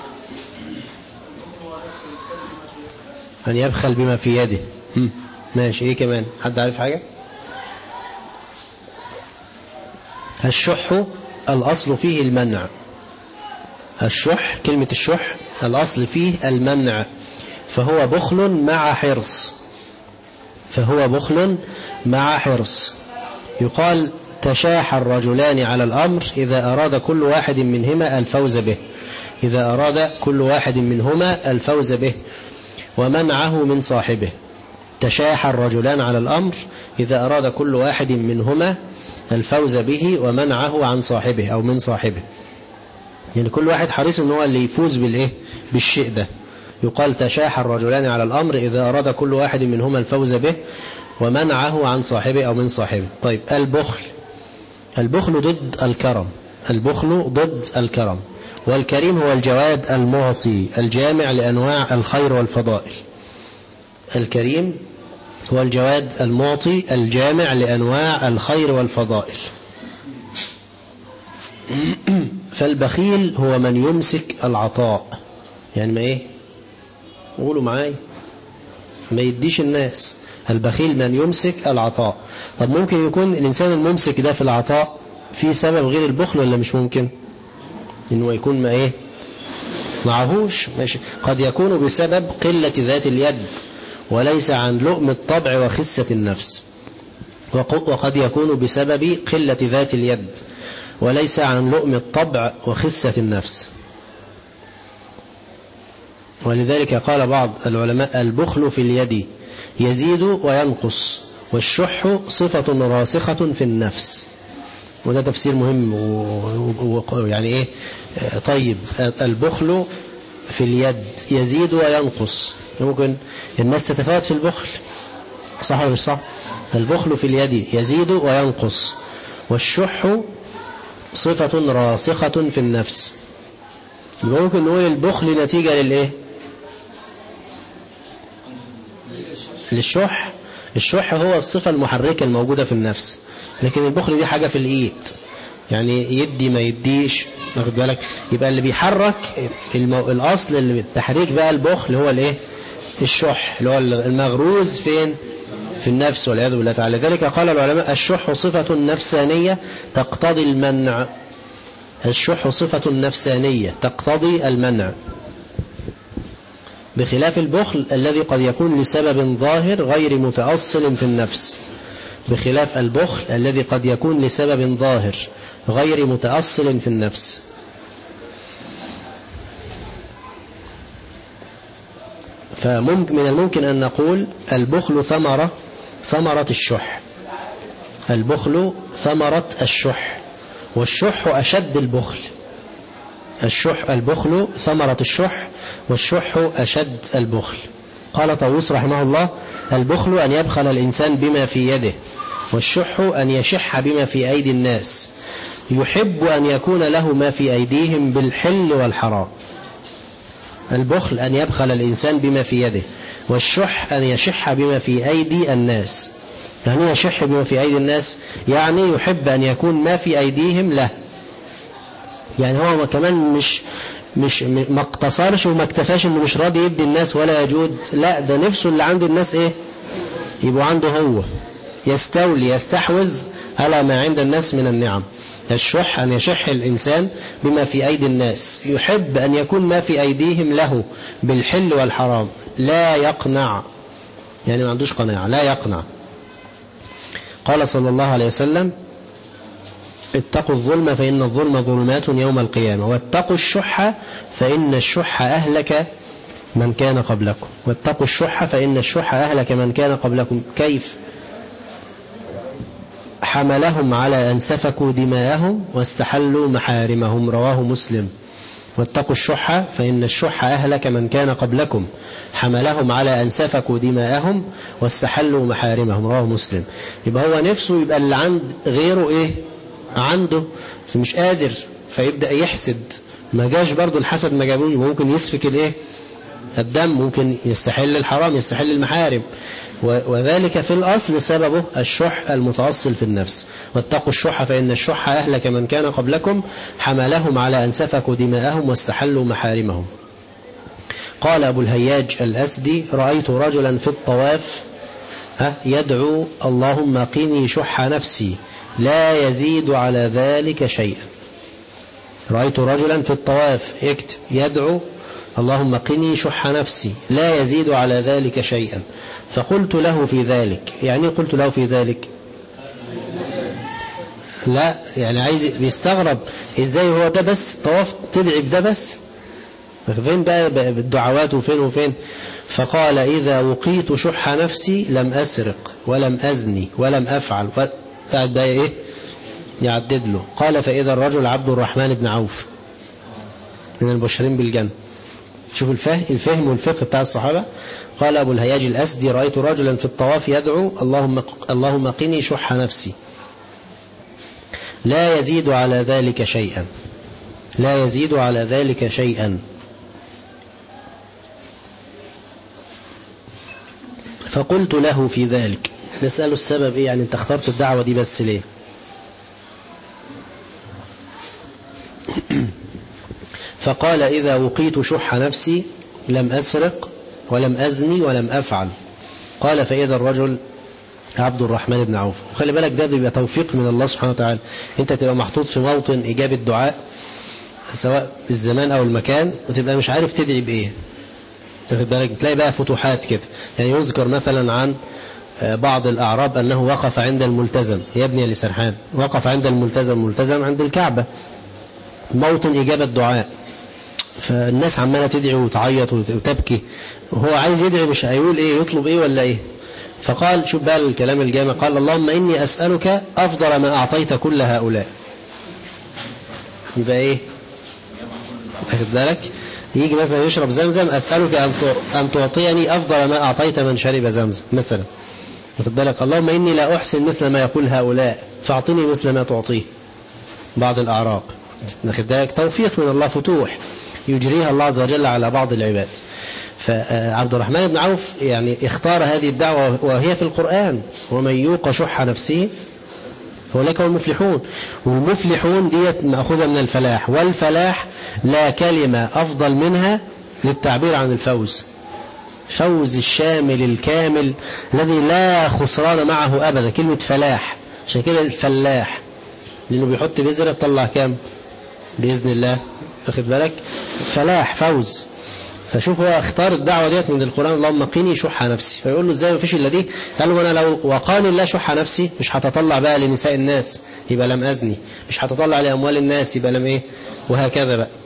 أن يبخل بما في يده. ماشي، إيه كمان؟ حد عارف حاجة؟ الشح الأصل فيه المنع. الشح، كلمة الشح الأصل فيه المنع، فهو بخل مع حرص. فهو بخل مع حرص. يقال تشاح الرجلان على الأمر إذا أراد كل واحد منهما الفوز به. إذا أراد كل واحد منهما الفوز به ومنعه من صاحبه. تشاح الرجلان على الأمر إذا أراد كل واحد منهما الفوز به ومنعه عن صاحبه أو من صاحبه. يعني كل واحد حريص أنه اللي يفوز بالإيه؟ بالشيء ده. يقال تشاح الرجلان على الأمر إذا أراد كل واحد منهما الفوز به ومنعه عن صاحبه أو من صاحبه. طيب البخل ضد الكرم. البخل ضد الكرم. والكريم هو الجواد المعطي الجامع لأنواع الخير والفضائل. الكريم هو الجواد المعطي الجامع لأنواع الخير والفضائل. فالبخيل هو من يمسك العطاء، يعني ما ايه؟ قولوا معاي، ما يديش الناس. البخيل من يمسك العطاء. طب ممكن يكون الإنسان الممسك ده في العطاء في سبب غير البخل ولا مش ممكن؟ إنه يكون ما ايه؟ معهوش. ماشي. قد يكون بسبب قلة ذات اليد وليس عن لؤم الطبع وخسة النفس. وقد يكون بسبب قلة ذات اليد وليس عن لؤم الطبع وخسة النفس. ولذلك قال بعض العلماء البخل في اليد يزيد وينقص والشح صفة راسخة في النفس. وده تفسير مهم يعني ايه؟ طيب البخل في اليد يزيد وينقص، ممكن الناس تتفاوت في البخل، صح ولا مش صح؟ البخل في اليد يزيد وينقص والشح صفة راسخة في النفس. يبقى ممكن نقول البخل نتيجة للإيه؟ للشح. الشح هو الصفة المحركة الموجودة في النفس، لكن البخل دي حاجة في الإيد، يعني يدي ما يديش، واخد بالك؟ يبقى اللي بيحرك الأصل اللي بالتحريك بقى البخل هو الإيه؟ الشح، اللي هو المغروز فين؟ في النفس والعياذ بالله تعالى. ذلك قال العلماء الشح صفة نفسانية تقتضي المنع. الشح صفة نفسانية تقتضي المنع، بخلاف البخل الذي قد يكون لسبب ظاهر غير متأصل في النفس. بخلاف البخل الذي قد يكون لسبب ظاهر غير متأصل في النفس. فمن الممكن أن نقول البخل ثمرة الشح. البخل ثمرة الشح، والشح أشد البخل. البخل ثمرة الشح، والشح أشد البخل. قال طاووس رحمه الله: البخل أن يبخل الإنسان بما في يده، والشح أن يشح بما في أيدي الناس، يحب أن يكون له ما في أيديهم بالحل والحرام. البخل أن يبخل الإنسان بما في يده، والشح أن يشح بما في أيدي الناس. يعني يشح بما في أيدي الناس يعني يحب أن يكون ما في أيديهم له. يعني هو كمان مش ما اقتصرش وما اكتفاش انه مش راضي يدي الناس ولا يجود، لا ده نفسه اللي عند الناس ايه؟ يبقى عنده هو، يستولي يستحوذ على ما عند الناس من النعم. الشح أن يشح الإنسان بما في أيدي الناس، يحب أن يكون ما في أيديهم له بالحل والحرام، لا يقنع، يعني ما عندوش قناعة، لا يقنع. قال صلى الله عليه وسلم: اتقوا الظلم فإن الظلم ظلمات يوم القيامة، واتقوا الشح فإن الشح أهلك من كان قبلكم. واتقوا الشح فإن الشح أهلك من كان قبلكم. كيف؟ حملهم على أن سفكوا دماءهم واستحلوا محارمهم، رواه مسلم. واتقوا الشح فإن الشح أهلك من كان قبلكم، حملهم على أن سفكوا دماءهم واستحلوا محارمهم، رواه مسلم. يبقى هو نفسه يبقى اللي عند غيره إيه؟ عنده، فمش قادر فيبدأ يحسد. ما جاش برضو الحسد، ما جابوش، ممكن يسفك الإيه؟ الدم، ممكن يستحل الحرام، يستحل المحارم، وذلك في الأصل سببه الشح المتأصل في النفس. واتقوا الشح فإن الشح أهلك من كان قبلكم، حملهم على أن سفكوا دماءهم واستحلوا محارمهم. قال أبو الهياج الأسدي: رأيت رجلا في الطواف يدعو: اللهم قني شح نفسي لا يزيد على ذلك شيئا. رأيت رجلا في الطواف يدعو: اللهم قني شح نفسي لا يزيد على ذلك شيئا. فقلت له في ذلك، يعني قلت له في ذلك، لا يعني عايز بيستغرب ازاي هو ده بس طواف تدعي بده بس، فين بقى بالدعوات وفين. فقال: إذا وقيت شح نفسي لم أسرق ولم أزني ولم أفعل. قاعد بقى ايه يعدد له. قال: فإذا الرجل عبد الرحمن بن عوف من المبشرين بالجنة. شوف الفهم والفقه بتاع الصحابة. قال أبو الهياج الأسدي: رأيت رجلا في الطواف يدعو: اللهم قني شح نفسي لا يزيد على ذلك شيئا، لا يزيد على ذلك شيئا. فقلت له في ذلك، نسأله السبب إيه، يعني أنت اخترت الدعوة دي بس ليه؟ فقال: إذا وقيت شح نفسي لم أسرق ولم أزني ولم أفعل. قال: فإذا الرجل عبد الرحمن بن عوف. وخلي بالك ده بيبقى توفيق من الله سبحانه وتعالى. أنت تبقى محطوط في موطن إجابة دعاء سواء الزمان أو المكان، وتبقى مش عارف تدعي بإيه. واخد بالك؟ بتلاقي بقى فتوحات كده. يعني يذكر مثلا عن بعض الأعراب أنه وقف عند الملتزم، يا ابني لسرحان، وقف عند الملتزم عند الكعبة، موطن إجابة دعاء. فالناس عمالة تدعي وتعيط وتبكي، وهو عايز يدعي مش هيقول ايه، يطلب ايه ولا ايه. فقال، شوف بقى الكلام الجامع، قال: اللهم إني أسألك أفضل ما أعطيت كل هؤلاء. يبقى ايه؟ واخد بالك؟ يجي مثلا يشرب زمزم: أسألك أن تعطيني أفضل ما أعطيت من شرب زمزم مثلا. واخد بالك؟ اللهم إني لا أحسن مثل ما يقول هؤلاء فأعطني مثل ما تعطيه بعض الأعراب. واخد بالك؟ توفيق من الله، فتوح يجريها الله عز وجل على بعض العباد. فعبد الرحمن بن عوف يعني اختار هذه الدعوة وهي في القرآن: ومن يوق شح نفسه فأولئك هم المفلحون. والمفلحون ديت مأخوذة من الفلاح، والفلاح لا كلمة أفضل منها للتعبير عن الفوز، فوز الشامل الكامل الذي لا خسران معه أبدا، كلمة فلاح. عشان كده الفلاح لأنه بيحط بذرة طلع كام بإذن الله. واخد بالك؟ فلاح، فوز. فشوف هو اختار الدعوة ديت من القرآن: اللهم قني شح نفسي. فيقول له ازاي ما فيش الا دي؟ قال له: انا لو وقاني الله شح نفسي مش هتطلع بقى لنساء الناس يبقى لم أزني، مش هتطلع لأموال الناس يبقى لم ايه، وهكذا بقى.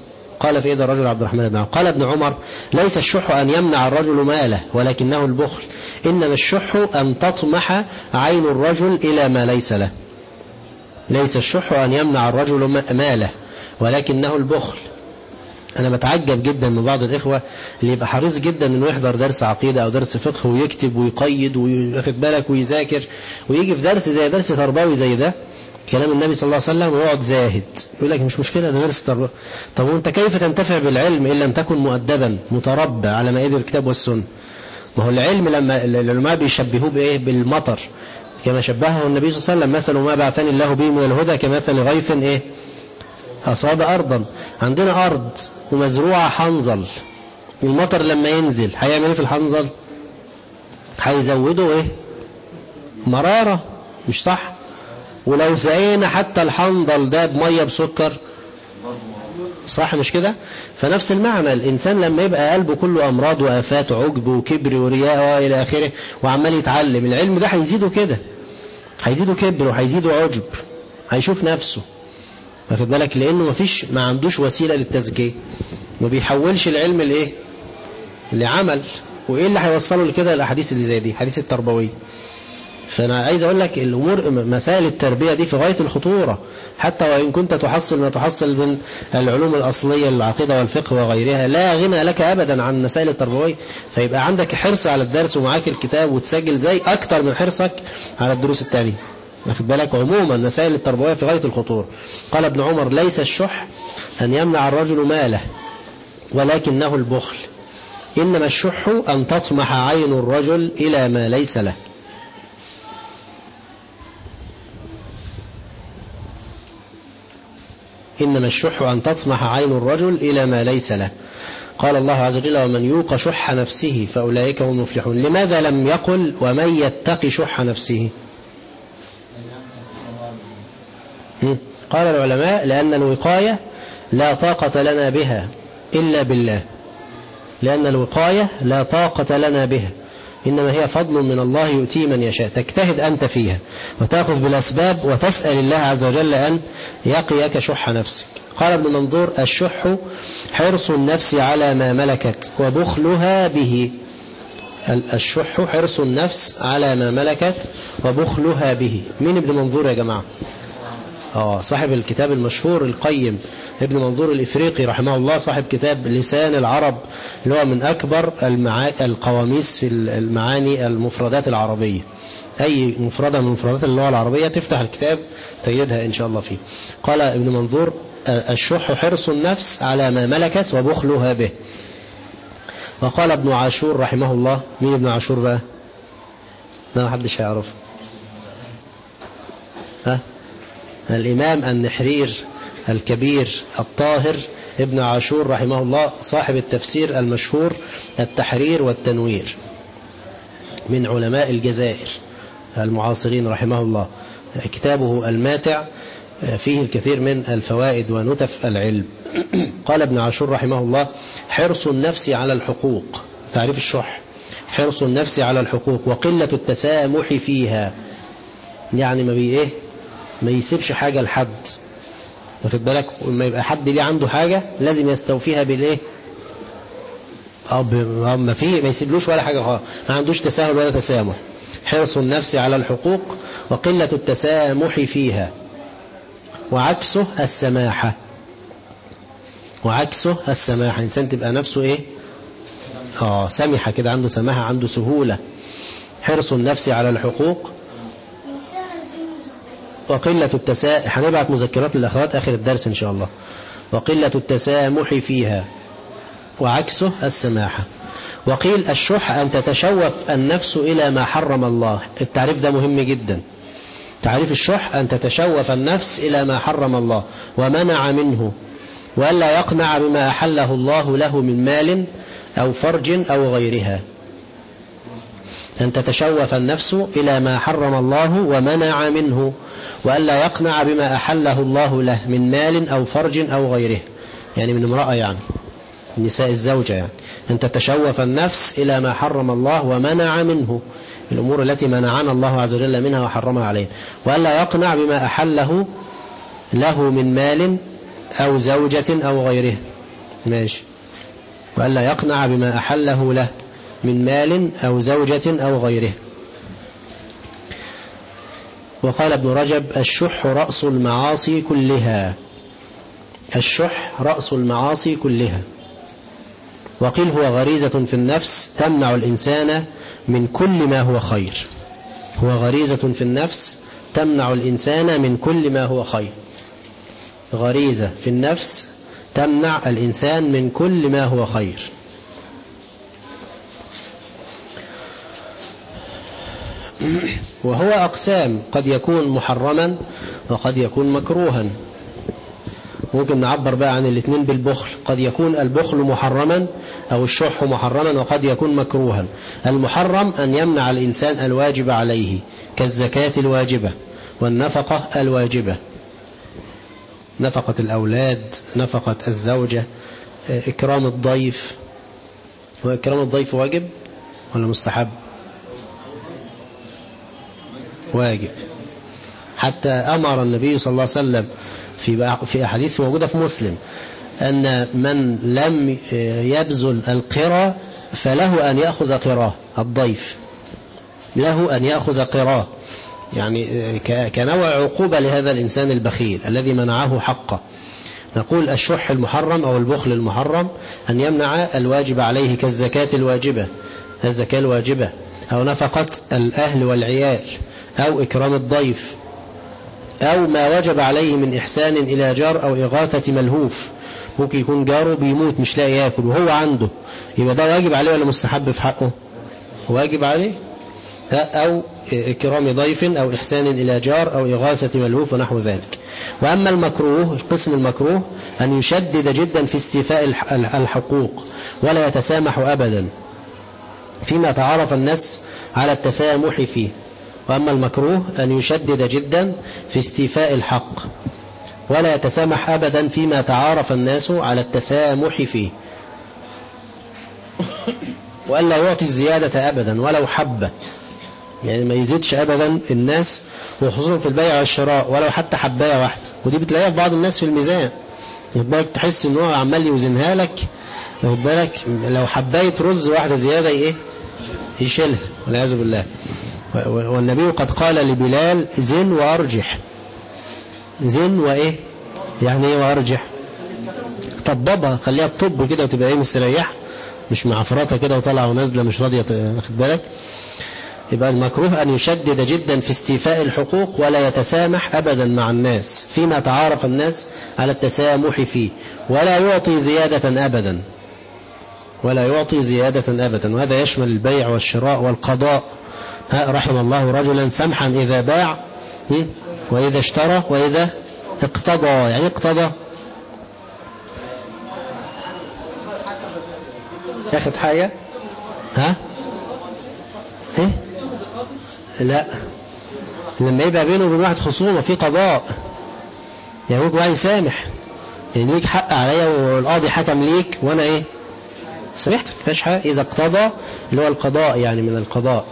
فقال في يد الرجل عبد الرحمن بن عوف. قال ابن عمر ليس الشح أن يمنع الرجل ماله ولكنه البخل، إنما الشح أن تطمح عين الرجل إلى ما ليس له. ليس الشح أن يمنع الرجل ماله ولكنه البخل. أنا بتعجب جدا من بعض الإخوة اللي يبقى حريص جدا إنه يحضر درس عقيدة أو درس فقه ويكتب ويقيد وياخد بالك ويذاكر، ويجي في درس زي درس تربوي زي ده كلام النبي صلى الله عليه وسلم ويقعد زاهد يقول لك مش مشكلة ده درس تربوي. طب وأنت كيف تنتفع بالعلم إن لم تكن مؤدبا متربى على مائدة الكتاب والسنة؟ ما هو العلم لما العلماء بيشبهوه بإيه؟ بالمطر، كما شبهه النبي صلى الله عليه وسلم مثل ما بعثني الله به من الهدى كمثل غيث إيه؟ أصاب أرضا. عندنا أرض ومزروعة حنظل، المطر لما ينزل هيعمل إيه في الحنظل؟ هيزوده إيه؟ مرارة، مش صح؟ ولو سقينا حتى الحنظل ده بمية بسكر، صح مش كده؟ فنفس المعنى الإنسان لما يبقى قلبه كله أمراض وآفات وعجب وكبر ورياء وإلى آخره وعمال يتعلم، العلم ده هيزيده كده، هيزيده كبر وهيزيده عجب، هيشوف نفسه، واخد بالك؟ لأنه ما عندوش وسيلة للتزكية، ما بيحولش العلم لإيه؟ لعمل. وإيه اللي هيوصله لكده؟ الأحاديث اللي زي دي، حديث التربوي. فأنا عايز أقول لك الأمور مسائل التربية دي في غاية الخطورة، حتى وإن كنت تحصل ما تحصل من العلوم الأصلية العقيدة والفقه وغيرها، لا غنى لك أبدا عن مسائل التربوية. فيبقى عندك حرص على الدرس ومعاك الكتاب وتسجل زي أكتر من حرصك على الدروس التالية، واخد بالك؟ عموما مسائل التربوية في غاية الخطورة. قال ابن عمر ليس الشح أن يمنع الرجل ماله ولكنه البخل، إنما الشح أن تطمح عين الرجل إلى ما ليس له. إنما الشح أن تطمح عين الرجل إلى ما ليس له. قال الله عز وجل ومن يوق شح نفسه فأولئك هم المفلحون. لماذا لم يقل ومن يتق شح نفسه؟ قال العلماء لأن الوقاية لا طاقة لنا بها إلا بالله، لأن الوقاية لا طاقة لنا بها، إنما هي فضل من الله يؤتيه من يشاء. تجتهد أنت فيها وتأخذ بالأسباب وتسأل الله عز وجل أن يقيك شح نفسك. قال ابن منظور الشح حرص النفس على ما ملكت وبخلها به. الشح حرص النفس على ما ملكت وبخلها به. مين ابن منظور يا جماعة؟ صاحب الكتاب المشهور القيم ابن منظور الإفريقي رحمه الله، صاحب كتاب لسان العرب اللي هو من أكبر القواميس في المعاني المفردات العربية. أي مفردة من مفردات اللغة العربية تفتح الكتاب تجدها إن شاء الله فيه. قال ابن منظور الشح حرص النفس على ما ملكت وبخلها به. وقال ابن عاشور رحمه الله، مين ابن عاشور بقى؟ ما حدش يعرف. الإمام النحرير الكبير الطاهر ابن عاشور رحمه الله، صاحب التفسير المشهور التحرير والتنوير، من علماء الجزائر المعاصرين رحمه الله. كتابه الماتع فيه الكثير من الفوائد ونتف العلم. قال ابن عاشور رحمه الله حرص النفس على الحقوق، تعريف الشح، حرص النفس على الحقوق وقلة التسامح فيها، يعني ما يسيبش حاجة لحد، واخد بالك؟ وما يبقى حد ليه عنده حاجة لازم يستوفيها بالايه؟ ما يسيبلوش ولا حاجة خالص، ما عندوش تساهل ولا تسامح. حرص النفس على الحقوق وقلة التسامح فيها، وعكسه السماحة. وعكسه السماحة، إنسان تبقى نفسه ايه؟ سمحة كده، عنده سماحة، عنده سهولة. حرص النفس على الحقوق وقلة التسامح، هنبعت مذكرات للأخوات آخر الدرس إن شاء الله. وقلة التسامح فيها، وعكسه السماحة. وقيل الشح أن تتشوف النفس إلى ما حرم الله. التعريف ده مهم جدا. تعريف الشح أن تتشوف النفس إلى ما حرم الله ومنع منه، وألا يقنع بما أحله الله له من مال أو فرج أو غيرها. أن تتشوف النفس إلى ما حرم الله ومنع منه، وألا يقنع بما أحله الله له من مال أو فرج أو غيره، يعني من امرأة، يعني نساء الزوجة، يعني أن تتشوف النفس إلى ما حرم الله ومنع منه، الأمور التي منعنا الله عز وجل منها وحرمها علينا، وألا يقنع بما أحله له من مال أو زوجة أو غيره. ماشي. وألا يقنع بما أحله له من مال أو زوجة أو غيره. وقال ابن رجب: الشح رأس المعاصي كلها. الشح رأس المعاصي كلها. وقيل هو غريزة في النفس تمنع الإنسان من كل ما هو خير. هو غريزة في النفس تمنع الإنسان من كل ما هو خير. غريزة في النفس تمنع الإنسان من كل ما هو خير. وهو أقسام، قد يكون محرما وقد يكون مكروها. ممكن نعبر بقى عن الاثنين بالبخل. قد يكون البخل محرما أو الشح محرما، وقد يكون مكروها. المحرم أن يمنع الإنسان الواجب عليه كالزكاة الواجبة والنفقة الواجبة، نفقة الأولاد، نفقة الزوجة، إكرام الضيف. وإكرام الضيف واجب ولا مستحب؟ واجب. حتى أمر النبي صلى الله عليه وسلم في أحاديث موجودة في مسلم أن من لم يبذل القرى فله أن يأخذ قراه. الضيف له أن يأخذ قراه، يعني كنوع عقوبة لهذا الإنسان البخيل الذي منعه حقه. نقول الشح المحرم أو البخل المحرم أن يمنع الواجب عليه كالزكاة الواجبة، الزكاة الواجبة، أو نفقة الأهل والعيال، أو إكرام الضيف، أو ما وجب عليه من إحسان إلى جار أو إغاثة ملهوف. ممكن يكون جاره بيموت مش لاقي ياكل وهو عنده، يبقى ده واجب عليه ولا مستحب في حقه؟ واجب عليه. أو إكرام ضيف أو إحسان إلى جار أو إغاثة ملهوف ونحو ذلك. وأما المكروه، القسم المكروه أن يشدد جدا في استيفاء الحقوق ولا يتسامح أبدا فيما تعارف الناس على التسامح فيه. وأما المكروه أن يشدد جدا في استيفاء الحق ولا يتسامح أبدا فيما تعارف الناس على التسامح فيه. وألا يعطي الزيادة أبدا ولو حبة، يعني ما يزيدش أبدا الناس، وخصوصا في البيع والشراء، ولو حتى حباية واحدة. ودي بتلاقيها في بعض الناس في الميزان، يبقى تحس إنه عمال يوزنها لك، ياخد بالك لو حباية رز واحدة زيادة إيه يشيلها والعياذ بالله. والنبي قد قال لبلال: زن وأرجح. زن وإيه يعني إيه وأرجح؟ طببها، خليها تطب كده وتبقى إيه مستريح، مش معفراتها كده وطلع ونازلة مش راضية، واخد بالك. يبقى المكروه أن يشدد جدا في استيفاء الحقوق ولا يتسامح أبدا مع الناس فيما تعارف الناس على التسامح فيه، ولا يعطي زيادة أبدا، ولا يعطي زيادة أبدا. وهذا يشمل البيع والشراء والقضاء. رحم الله رجلا سمحا إذا باع وإذا اشترى وإذا اقتضى. يعني اقتضى ياخد حاجة ايه؟ لا، لما يبقى بينه وبين واحد خصومة في قضاء، يعني ممكن واحد يسامح، يعني ليك حق عليا والقاضي حكم ليك وانا ايه سامحتك، فاش حاجة. اذا اقتضى اللي هو القضاء، يعني من القضاء.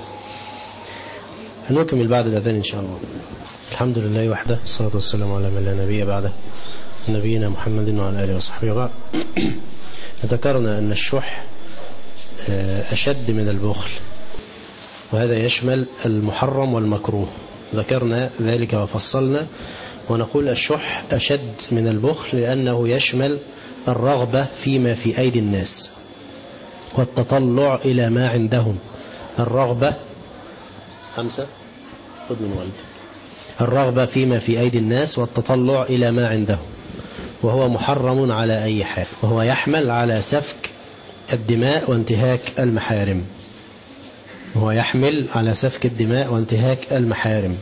هنكمل بعد الأذان إن شاء الله. الحمد لله وحده، الصلاة والسلام على من لا نبي بعده، نبينا محمد وعلى آله وصحبه وبعد. ذكرنا أن الشح أشد من البخل، وهذا يشمل المحرم والمكروه. ذكرنا ذلك وفصلنا، ونقول الشح أشد من البخل لأنه يشمل الرغبة فيما في أيدي الناس والتطلع إلى ما عندهم. الرغبة 5 خذ من والدي. الرغبة فيما في أيدي الناس والتطلع إلى ما عندهم، وهو محرم على أي حال، وهو يحمل على سفك الدماء وانتهاك المحارم. وهو يحمل على سفك الدماء وانتهاك المحارم.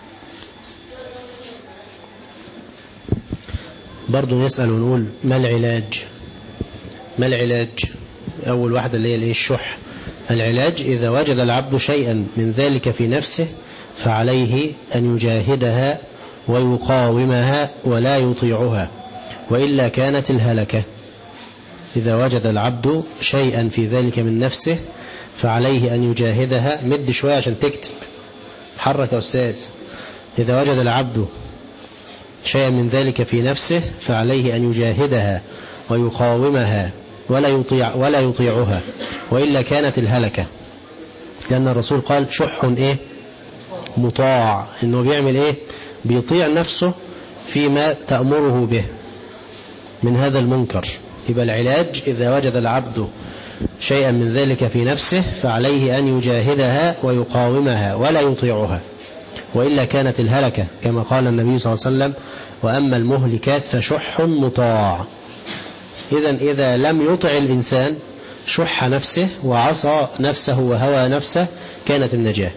برضو نسأل ونقول ما العلاج؟ ما العلاج؟ أول واحدة اللي هي الشح. العلاج: إذا وجد العبد شيئا من ذلك في نفسه فعليه أن يجاهدها ويقاومها ولا يطيعها، وإلا كانت الهلكة. إذا وجد العبد شيئا في ذلك من نفسه فعليه أن يجاهدها. مد شوية عشان تكتب، حرك يا أستاذ. إذا وجد العبد شيئا من ذلك في نفسه فعليه أن يجاهدها ويقاومها ولا يطيعها، وإلا كانت الهلكة. لأن الرسول قال شح مطاع، إنه بيعمل بيطيع نفسه فيما تأمره به من هذا المنكر. يبقى العلاج إذا وجد العبد شيئا من ذلك في نفسه فعليه أن يجاهدها ويقاومها ولا يطيعها، وإلا كانت الهلكة، كما قال النبي صلى الله عليه وسلم: وأما المهلكات فشح مطاع. إذا لم يطع الإنسان شح نفسه وعصى نفسه وهوى نفسه كانت النجاة،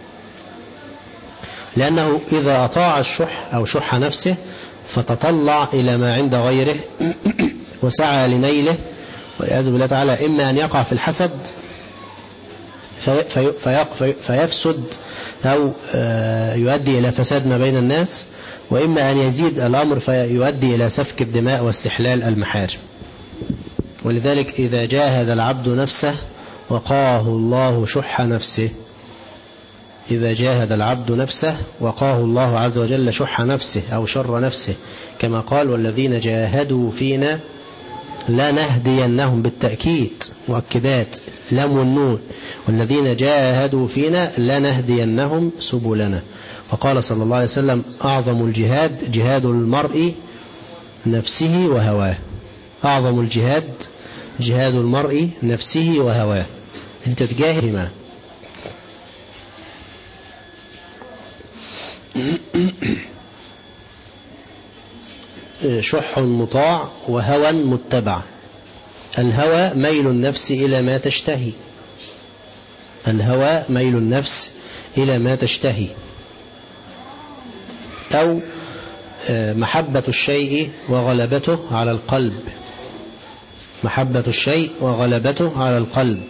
لأنه إذا أطاع الشح أو شح نفسه فتطلع إلى ما عند غيره وسعى لنيله والعياذ بالله تعالى، إما أن يقع في الحسد فيفسد أو يؤدي إلى فساد ما بين الناس، وإما أن يزيد الأمر فيؤدي إلى سفك الدماء واستحلال المحارم. ولذلك إذا جاهد العبد نفسه وقاه الله شح نفسه، إذا جاهد العبد نفسه وقاه الله عز وجل شح نفسه أو شر نفسه، كما قال: والذين جاهدوا فينا لنهدينهم، بالتأكيد مؤكدات لام والنون، والذين جاهدوا فينا لنهدينهم سبلنا. وقال صلى الله عليه وسلم: أعظم الجهاد جهاد المرء نفسه وهواه. أعظم الجهاد جهاد المرء نفسه وهواه، أنت تجاهد ما شح مطاع وهوى متبع. الهوى ميل النفس إلى ما تشتهي، الهوى ميل النفس إلى ما تشتهي، أو محبة الشيء وغلبته على القلب، محبة الشيء وغلبته على القلب،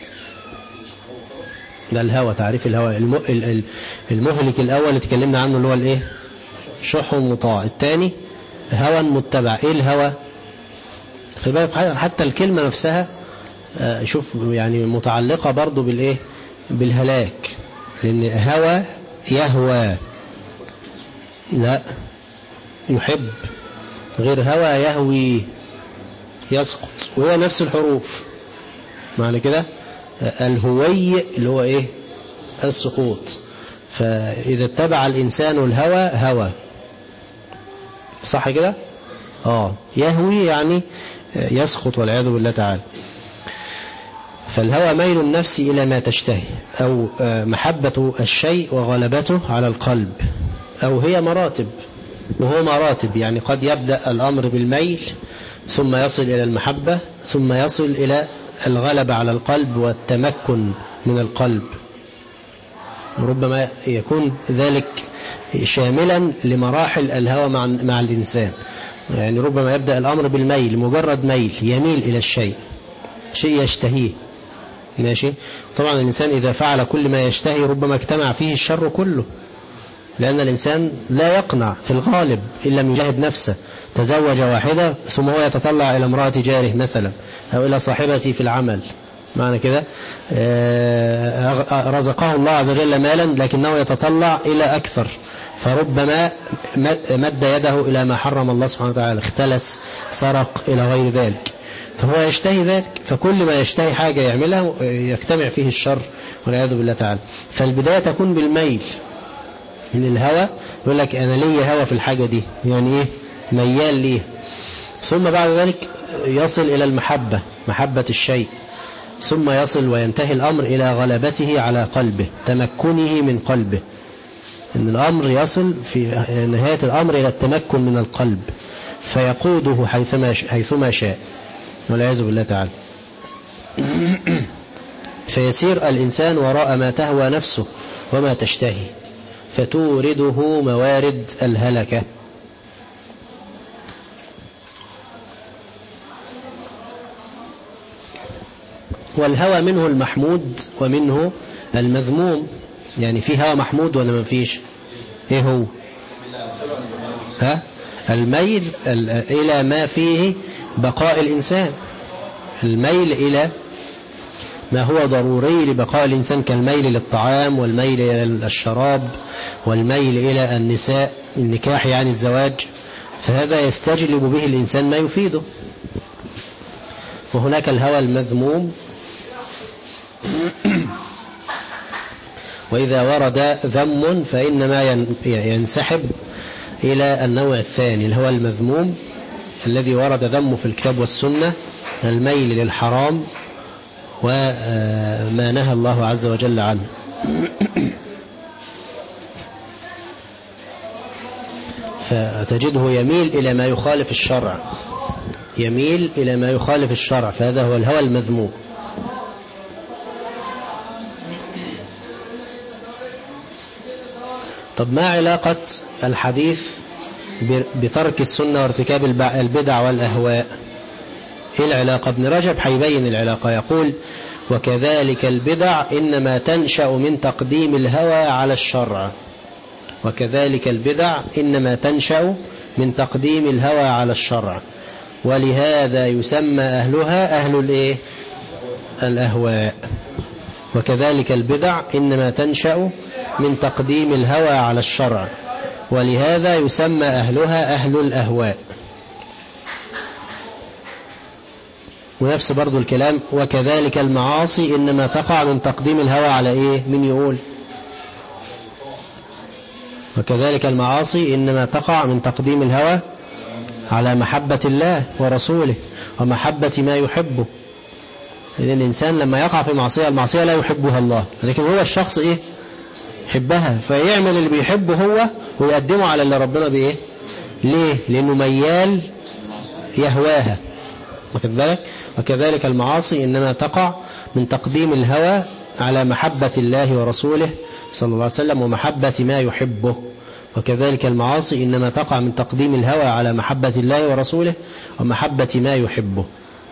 ده الهوى. تعريف الهوى: المهلك الأول تكلمنا عنه اللي هو شح مطاع. الثاني هوى متبع. ايه الهوى؟ خلي بالك حتى الكلمة نفسها شوف يعني متعلقة برضو بالهلاك، لأن هوى يهوى لا يحب، غير هوى يهوي يسقط، وهي نفس الحروف معنى كده. الهوي اللي هو السقوط. فإذا اتبع الإنسان الهوى هوى، صح كده؟ يهوي يعني يسقط والعياذ بالله تعالى. فالهوى ميل النفس إلى ما تشتهي، أو محبة الشيء وغلبته على القلب، أو هي مراتب، وهو مراتب، يعني قد يبدأ الأمر بالميل ثم يصل إلى المحبة ثم يصل إلى الغلبة على القلب والتمكن من القلب. ربما يكون ذلك شاملا لمراحل الهوى مع الإنسان، يعني ربما يبدأ الأمر بالميل، مجرد ميل يميل إلى الشيء، شيء يشتهيه، ماشي. طبعا الإنسان إذا فعل كل ما يشتهي ربما اجتمع فيه الشر كله، لأن الإنسان لا يقنع في الغالب إن لم يجاهد نفسه. تزوج واحدة ثم هو يتطلع إلى امرأة جاره مثلا، أو إلى صاحبته في العمل، معنى كده رزقه الله عز وجل مالا لكنه يتطلع إلى أكثر، فربما مد يده إلى ما حرم الله سبحانه وتعالى، اختلس، سرق، إلى غير ذلك، فهو يشتهي ذلك. فكل ما يشتهي حاجة يعملها يجتمع فيه الشر والعياذ بالله تعالى. فالبداية تكون بالميل، من الهوى يقول لك أنا لي هوى في الحاجة دي، يعني ميال ليه، ثم بعد ذلك يصل إلى المحبة، محبة الشيء، ثم يصل وينتهي الأمر إلى غلبته على قلبه، تمكنه من قلبه، إن الأمر يصل في نهاية الأمر إلى التمكن من القلب، فيقوده حيثما شاء والعياذ بالله تعالى. فيسير الإنسان وراء ما تهوى نفسه وما تشتهي، فتورده موارد الهلكة. والهوى منه المحمود ومنه المذموم، يعني في هوى محمود ولا ما فيش؟ ايه هو؟ الميل إلى ما فيه بقاء الإنسان، الميل إلى ما هو ضروري لبقاء الإنسان، كالميل للطعام، والميل إلى الشراب، والميل إلى النساء، النكاح يعني الزواج، فهذا يستجلب به الإنسان ما يفيده. وهناك الهوى المذموم. وإذا ورد ذم فإنما ينسحب إلى النوع الثاني، الهوى المذموم الذي ورد ذمه في الكتاب والسنة، الميل للحرام وما نهى الله عز وجل عنه. فتجده يميل إلى ما يخالف الشرع، يميل إلى ما يخالف الشرع، فهذا هو الهوى المذموم. طب ما علاقة الحديث بترك السنة وارتكاب البدع والأهواء؟ إيه العلاقة؟ ابن رجب حيبين العلاقة، يقول: وكذلك البدع إنما تنشأ من تقديم الهوى على الشرع. وكذلك البدع إنما تنشأ من تقديم الهوى على الشرع، ولهذا يسمى أهلها أهل الإيه؟ الأهواء. وكذلك البدع إنما تنشأ من تقديم الهوى على الشرع، ولهذا يسمى أهلها أهل الأهواء. ونفس برضو الكلام: وكذلك المعاصي إنما تقع من تقديم الهوى على إيه؟ من يقول؟ وكذلك المعاصي إنما تقع من تقديم الهوى على محبة الله ورسوله ومحبة ما يحبه. إذن الإنسان لما يقع في معصية، المعصية لا يحبها الله، لكن هو الشخص إيه؟ يحبها، فيعمل اللي بيحبه هو ويقدمه على اللي ربنا بإيه؟ ليه؟ لأنه ميال يهواها. واخد بالك؟ وكذلك المعاصي إنما تقع من تقديم الهوى على محبة الله ورسوله صلى الله عليه وسلم ومحبة ما يحبه. وكذلك المعاصي إنما تقع من تقديم الهوى على محبة الله ورسوله ومحبة ما يحبه.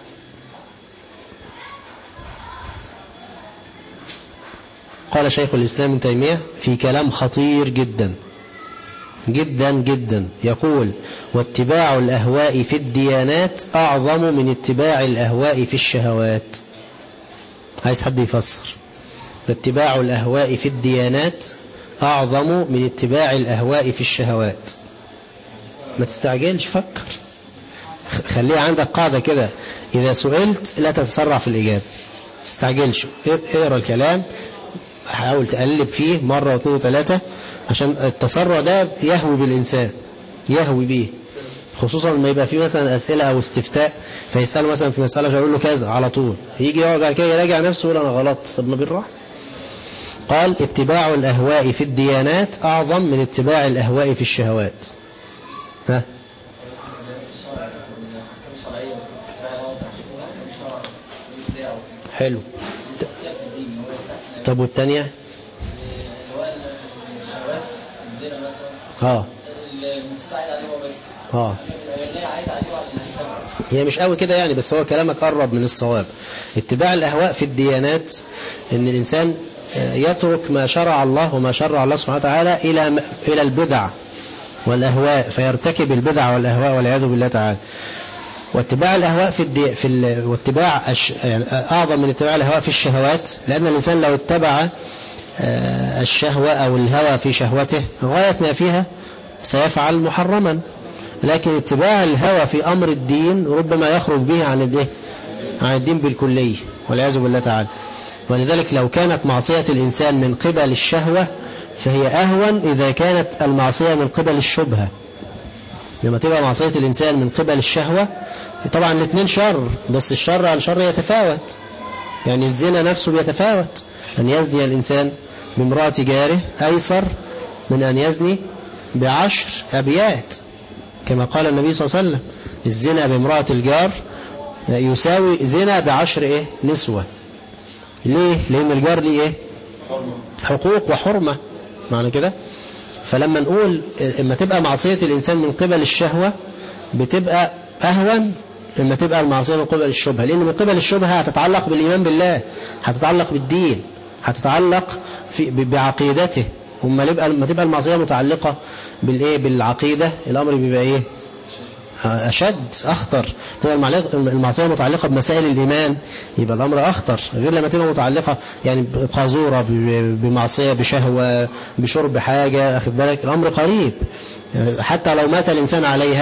قال شيخ الإسلام ابن تيمية في كلام خطير جدا جدا جدا، يقول: واتباع الأهواء في الديانات أعظم من اتباع الأهواء في الشهوات. عايز حد يفسر؟ واتباع الأهواء في الديانات أعظم من اتباع الأهواء في الشهوات. ما تستعجلش، فكر، خليها عندك قاعدة كده: إذا سئلت لا تتسرع في الإجابة، ما تستعجلش، اقرأ الكلام، حاول تقلب فيه مرة واثنين وثلاثة، عشان التسرع ده يهوي بالإنسان، يهوي به، خصوصا لما يبقى فيه مثلا أسئلة أو استفتاء، فيسأل مثلا في مسألة فيقول له كذا على طول، يجي يقعد بعد كده يراجع نفسه ويقول أنا غلط. طب ما بالراحة. قال: اتباع الأهواء في الديانات أعظم من اتباع الأهواء في الشهوات. ها؟ حلو. طب والتانية؟ هي مش قوي كده يعني، بس هو كلامك قرب من الصواب. اتباع الأهواء في الديانات إن الإنسان يترك ما شرع الله وما شرع الله سبحانه وتعالى إلى البدع والأهواء، فيرتكب البدع والأهواء والعياذ بالله تعالى. واتباع الأهواء واتباع يعني أعظم من اتباع الأهواء في الشهوات، لأن الإنسان لو اتبع الشهوة أو الهوى في شهوته غاية ما فيها سيفعل محرما، لكن اتباع الهوى في أمر الدين ربما يخرج به عن الدين بالكلية والعياذ بالله تعالى. ولذلك لو كانت معصية الإنسان من قبل الشهوة فهي أهون إذا كانت المعصية من قبل الشبهة. لما تبقى معصية الإنسان من قبل الشهوة، طبعا الاثنين شر، بس الشر عن شر يتفاوت، يعني الزنا نفسه بيتفاوت. أن يزني الإنسان بامرأة جاره أيسر من أن يزني ب10 أبيات، كما قال النبي صلى الله عليه وسلم: الزنا بامرأة الجار يساوي زنا ب10 نسوة. ليه؟ لأن الجار ليه حقوق وحرمة، معنى كده. فلما نقول إما تبقى معصية الإنسان من قبل الشهوة بتبقى أهون إما تبقى المعصية من قبل الشبهة، لأن من قبل الشبهة هتتعلق بالإيمان بالله، هتتعلق بالدين، هتتعلق بعقيدته. وما تبقى المعصية متعلقة بالعقيدة، الأمر بيبقى أشد، أخطر. تبقى المعصية متعلقة بمسائل الإيمان، يبقى الأمر أخطر، غير لما تبقى متعلقة يعني قاذورة بمعصية، بشهوة، بشرب حاجة، أخذ بالك، الأمر قريب. حتى لو مات الإنسان عليها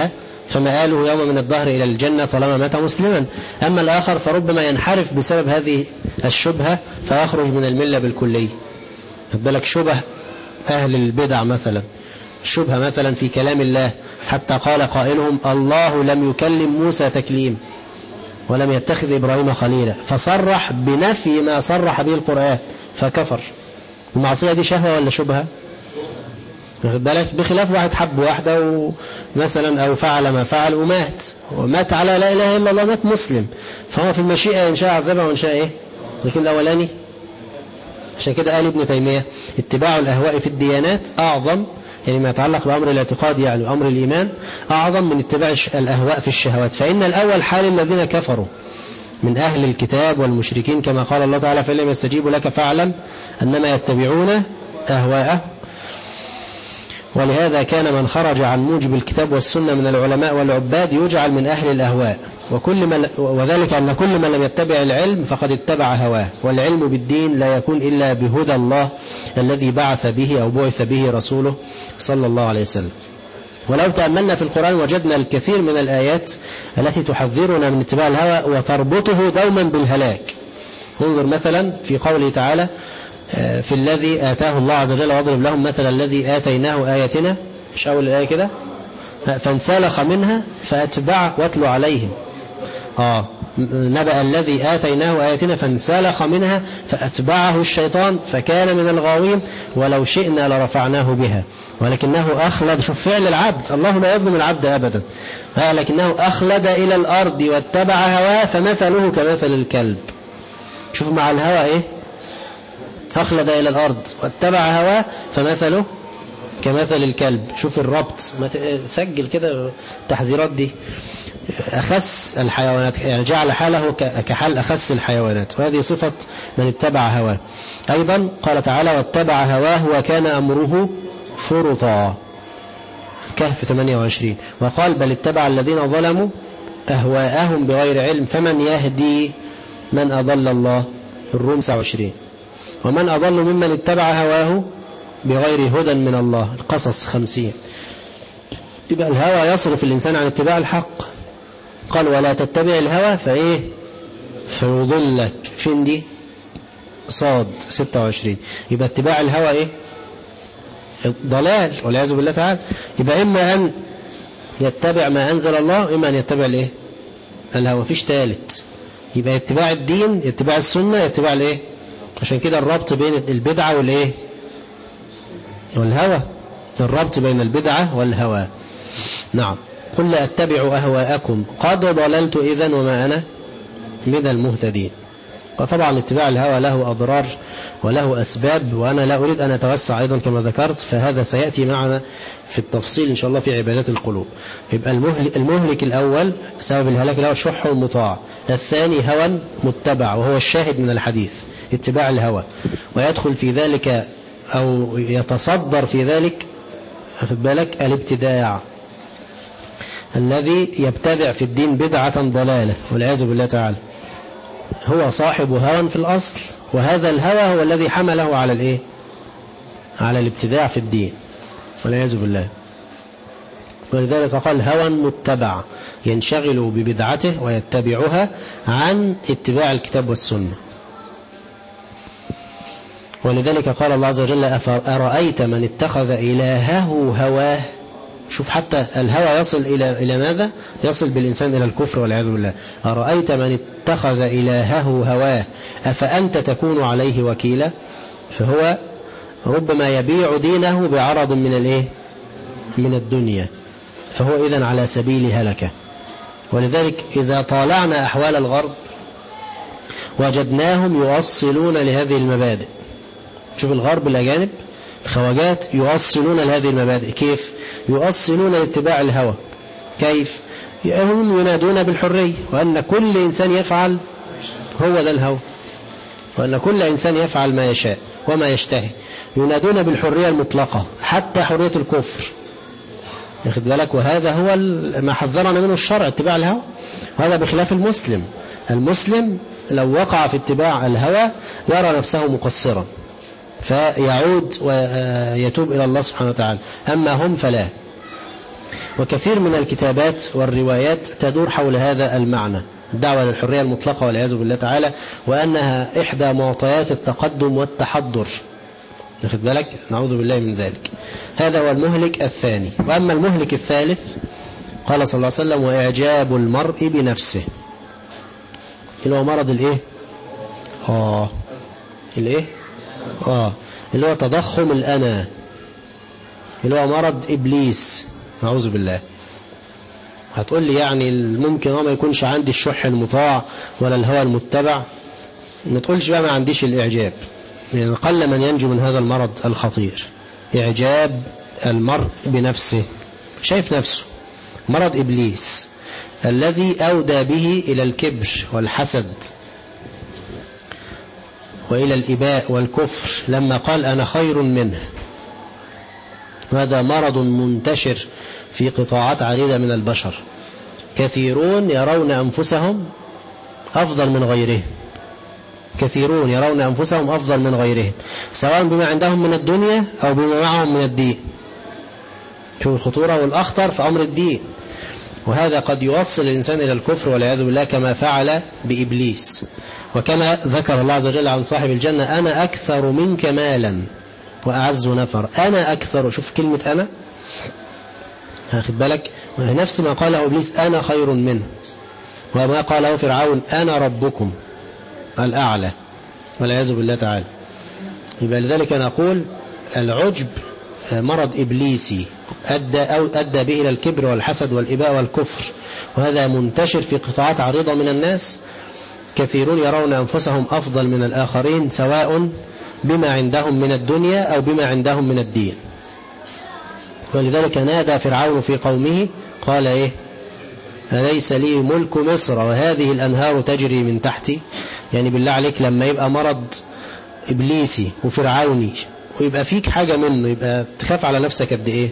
فمآله يوم من الدهر إلى الجنة طالما مات مسلما. أما الآخر فربما ينحرف بسبب هذه الشبهة فيخرج من الملة بالكلية. بالك شبه أهل البدع مثلا، شبهة مثلا في كلام الله، حتى قال قائلهم الله لم يكلم موسى تكليم ولم يتخذ إبراهيم خليلا، فصرح بنفي ما صرح به القرآن فكفر. المعصية دي شهوة ولا شبهة؟ بالك بخلاف واحد حب واحدة مثلا أو فعل ما فعل ومات على لا إله إلا الله، مات مسلم، فهو في المشيئة إن شاء عذبه وإن شاء إيه. لكن الأولاني عشان كده قال ابن تيمية اتباع الأهواء في الديانات أعظم، يعني ما يتعلق بأمر الاعتقاد يعني أمر الإيمان أعظم من اتباع الأهواء في الشهوات. فإن الأول حال الذين كفروا من أهل الكتاب والمشركين، كما قال الله تعالى فإن لم يستجيبوا لك فاعلم أنما يتبعون أهواءه. ولهذا كان من خرج عن موجب الكتاب والسنة من العلماء والعباد يجعل من أهل الأهواء، وذلك أن كل من لم يتبع العلم فقد اتبع هواه، والعلم بالدين لا يكون إلا بهدى الله الذي بعث به أو بعث به رسوله صلى الله عليه وسلم. ولو تأملنا في القرآن وجدنا الكثير من الآيات التي تحذرنا من اتباع الهوى وتربطه دوما بالهلاك. انظر مثلا في قوله تعالى في الذي آتاه الله عز وجل واضرب لهم مثل الذي آتيناه آياتنا، مش أول الآية كده، فانسلخ منها فأتبع واتل عليهم نبأ الذي آتيناه آياتنا فانسلخ منها فأتبعه الشيطان فكان من الغاوين ولو شئنا لرفعناه بها ولكنه أخلد. شوف فعل العبد، الله لا يظلم العبد أبدا، لكنه أخلد إلى الأرض واتبع هواه فمثله كمثل الكلب. شوف مع الهوى إيه، أخلد إلى الأرض واتبع هواه فمثله كمثل الكلب. شوف الربط، سجل كده التحذيرات دي، أخس الحيوانات، يعني جعل حاله كحال أخس الحيوانات، وهذه صفة من اتبع هواه. أيضا قال تعالى واتبع هواه وكان أمره فرطا، كهف 28. وقال بل اتبع الذين ظلموا أهواءهم بغير علم فمن يهدي من أضل الله، الروم 29. ومن أضل ممن اتبع هواه بغير هدى من الله، القصص 50. يبقى الهوى يصرف الإنسان عن اتباع الحق. قال ولا تتبع الهوى فإيه فيضلك، فين دي صاد 26. يبقى اتباع الهوى إيه ضلال والعياذ بالله تعالى. يبقى إما أن يتبع ما أنزل الله إما أن يتبع الإيه الهوى، فيش ثالث. يبقى اتباع الدين، اتباع السنة، اتباع الإيه. عشان كده الربط بين البدعة والإيه والهوى، الربط بين البدعة والهوى. نعم قل لا أتبع أهواءكم قد ضللت إذن وما أنا من المهتدين. وطبعا اتباع الهوى له أضرار وله أسباب، وأنا لا أريد أن أتوسع أيضا كما ذكرت، فهذا سيأتي معنا في التفصيل إن شاء الله في عبادات القلوب. يبقى المهلك الأول سبب الهلاك الأول شح مطاع، الثاني هوى متبع وهو الشاهد من الحديث اتباع الهوى، ويدخل في ذلك أو يتصدر في ذلك أخذ بالك الابتداع الذي يبتدع في الدين بدعة ضلالة والعياذ بالله تعالى، هو صاحب هوى في الأصل، وهذا الهوى هو الذي حمله على الإيه على الابتداع في الدين والعياذ بالله. ولذلك قال هوى متبع ينشغل ببدعته ويتبعها عن اتباع الكتاب والسنة. ولذلك قال الله عز وجل أرأيت من اتخذ إلهه هواه. شوف حتى الهوى يصل إلى ماذا؟ يصل بالإنسان إلى الكفر والعياذ بالله. أرأيت من اتخذ إلهه هواه أفأنت تكون عليه وكيلا. فهو ربما يبيع دينه بعرض من الإيه من الدنيا، فهو إذن على سبيل هلكة. ولذلك إذا طالعنا أحوال الغرب وجدناهم يوصلون لهذه المبادئ. شوف الغرب الأجانب الخواجات يوصلون لهذه المبادئ. كيف يوصلون لاتباع الهوى؟ كيف؟ هم ينادون بالحرية وأن كل إنسان يفعل، هو ده الهوى، وأن كل إنسان يفعل ما يشاء وما يشتهي. ينادون بالحرية المطلقة حتى حرية الكفر، ياخد بالك. وهذا هو ما حذرنا منه الشرع، اتباع الهوى. وهذا بخلاف المسلم. المسلم لو وقع في اتباع الهوى يرى نفسه مقصرا فيعود ويتوب إلى الله سبحانه وتعالى. أما هم فلا. وكثير من الكتابات والروايات تدور حول هذا المعنى، الدعوة للحرية المطلقة والعياذ بالله تعالى، وأنها إحدى معطيات التقدم والتحضر. ناخد بالك، نعوذ بالله من ذلك. هذا هو المهلك الثاني. وأما المهلك الثالث قال صلى الله عليه وسلم: وإعجاب المرء بنفسه، اللي هو مرض الإيه؟ الإيه؟ اللي هو تضخم الأنا، اللي هو مرض إبليس، نعوذ بالله. هتقول لي يعني ممكن ما يكونش عندي الشح المطاع ولا الهوى المتبع، ما تقولش بقى ما عنديش الإعجاب، يعني قل من ينجو من هذا المرض الخطير. إعجاب المرء بنفسه، شايف نفسه، مرض إبليس الذي أودى به إلى الكبر والحسد وإلى الإباء والكفر لما قال أنا خير منه. هذا مرض منتشر في قطاعات عديدة من البشر، كثيرون يرون أنفسهم أفضل من غيرهم، كثيرون يرون أنفسهم أفضل من غيرهم، سواء بما عندهم من الدنيا أو بما معهم من الدين. شوف الخطورة والأخطر في أمر الدين، وهذا قد يوصل الإنسان إلى الكفر والعياذ بالله كما فعل بإبليس. وكما ذكر الله عز وجل عن صاحب الجنة: أنا أكثر منك مالا وأعز نفر. أنا أكثر، شوف كلمة أنا، هاخد بالك، نفس ما قاله إبليس: أنا خير منه، وما قاله فرعون: أنا ربكم الأعلى، والعياذ بالله تعالى. يبقى لذلك نقول العجب مرض إبليسي أدى به إلى الكبر والحسد والإباء والكفر، وهذا منتشر في قطاعات عريضة من الناس. كثيرون يرون أنفسهم أفضل من الآخرين، سواء بما عندهم من الدنيا أو بما عندهم من الدين. ولذلك نادى فرعون في قومه قال: إيه؟ أليس لي ملك مصر وهذه الأنهار تجري من تحتي؟ يعني بالله عليك لما يبقى مرض إبليسي وفرعوني ويبقى فيك حاجة منه، يبقى تخاف على نفسك قد إيه؟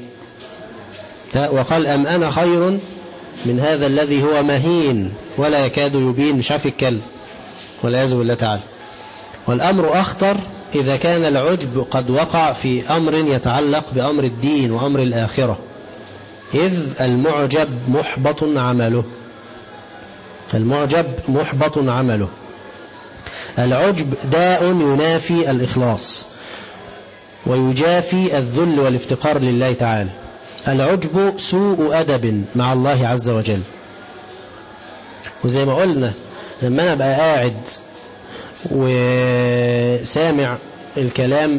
وقال: أم أنا خير من هذا الذي هو مهين ولا يكاد يبين، مش عارف يتكلم، والعياذ بالله تعالى. والأمر أخطر إذا كان العجب قد وقع في أمر يتعلق بأمر الدين وأمر الآخرة، إذ المعجب محبط عمله. المعجب محبط عمله. العجب داء ينافي الإخلاص ويجافي الذل والافتقار لله تعالى. العجب سوء أدب مع الله عز وجل. وزي ما قلنا لما أنا أبقى قاعد وسامع الكلام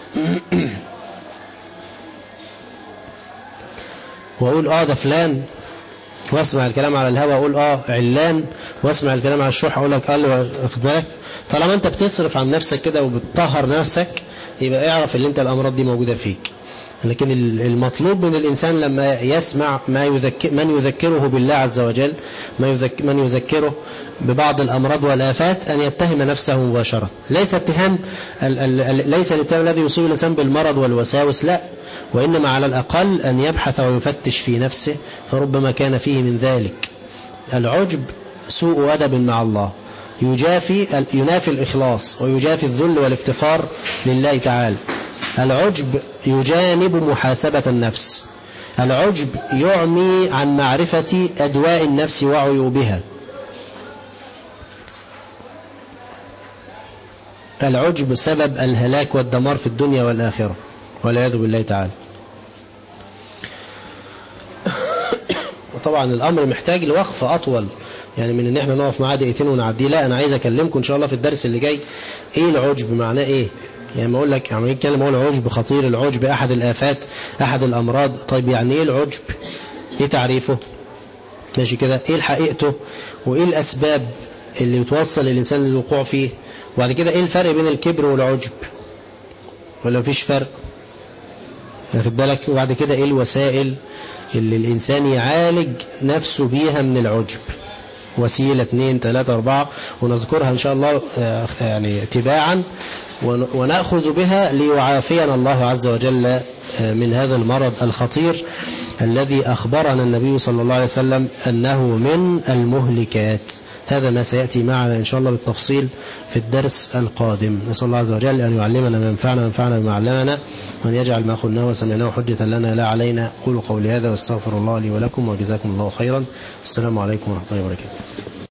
وأقول ده فلان، واسمع الكلام على الهوى أقول علان، واسمع الكلام على الشح أقول لك واخد بالك. طالما أنت بتصرف عن نفسك كده وبتطهر نفسك، يبقى اعرف ان انت الأمراض دي موجودة فيك. لكن المطلوب من الإنسان لما يسمع من يذكره بالله عز وجل، من يذكره ببعض الأمراض والآفات، أن يتهم نفسه مباشرة. ليس الاتهام الذي يصيب الإنسان بالمرض والوساوس، لا، وإنما على الأقل أن يبحث ويفتش في نفسه، فربما كان فيه من ذلك. العجب سوء أدب مع الله، ينافي الإخلاص ويجافي الذل والافتقار لله تعالى. العجب يجانب محاسبة النفس. العجب يعمي عن معرفة أدواء النفس وعيوبها. العجب سبب الهلاك والدمار في الدنيا والآخرة، والعياذ بالله تعالى. وطبعا الأمر محتاج لوقفة أطول، يعني من ان احنا نقف معاه دقيقتين ونعديه. لا، انا عايز اكلمكم ان شاء الله في الدرس اللي جاي ايه العجب، معناه ايه. يعني ما اقول لك يعني يتكلم اقول العجب خطير، العجب احد الآفات، احد الامراض. طيب يعني ايه العجب، ايه تعريفه، ماشي كده، ايه حقيقته، وايه الاسباب اللي بتوصل الانسان للوقوع فيه، وبعد كده ايه الفرق بين الكبر والعجب، ولا مفيش فرق، واخد بالك. وبعد كده ايه الوسائل اللي الانسان يعالج نفسه بيها من العجب، وسيلة 2 3 4، ونذكرها إن شاء الله يعني تباعا، ونأخذ بها ليعافينا الله عز وجل من هذا المرض الخطير الذي أخبرنا النبي صلى الله عليه وسلم أنه من المهلكات. هذا ما سيأتي معنا إن شاء الله بالتفصيل في الدرس القادم. نسأل الله عز وجل أن يعلمنا ما ينفعنا وينفعنا بما علمنا، وأن يجعل ما قلناه وسمعناه حجة لنا لا علينا. قولوا قولي هذا واستغفر الله لي ولكم، وجزاكم الله خيرا. السلام عليكم ورحمة الله وبركاته.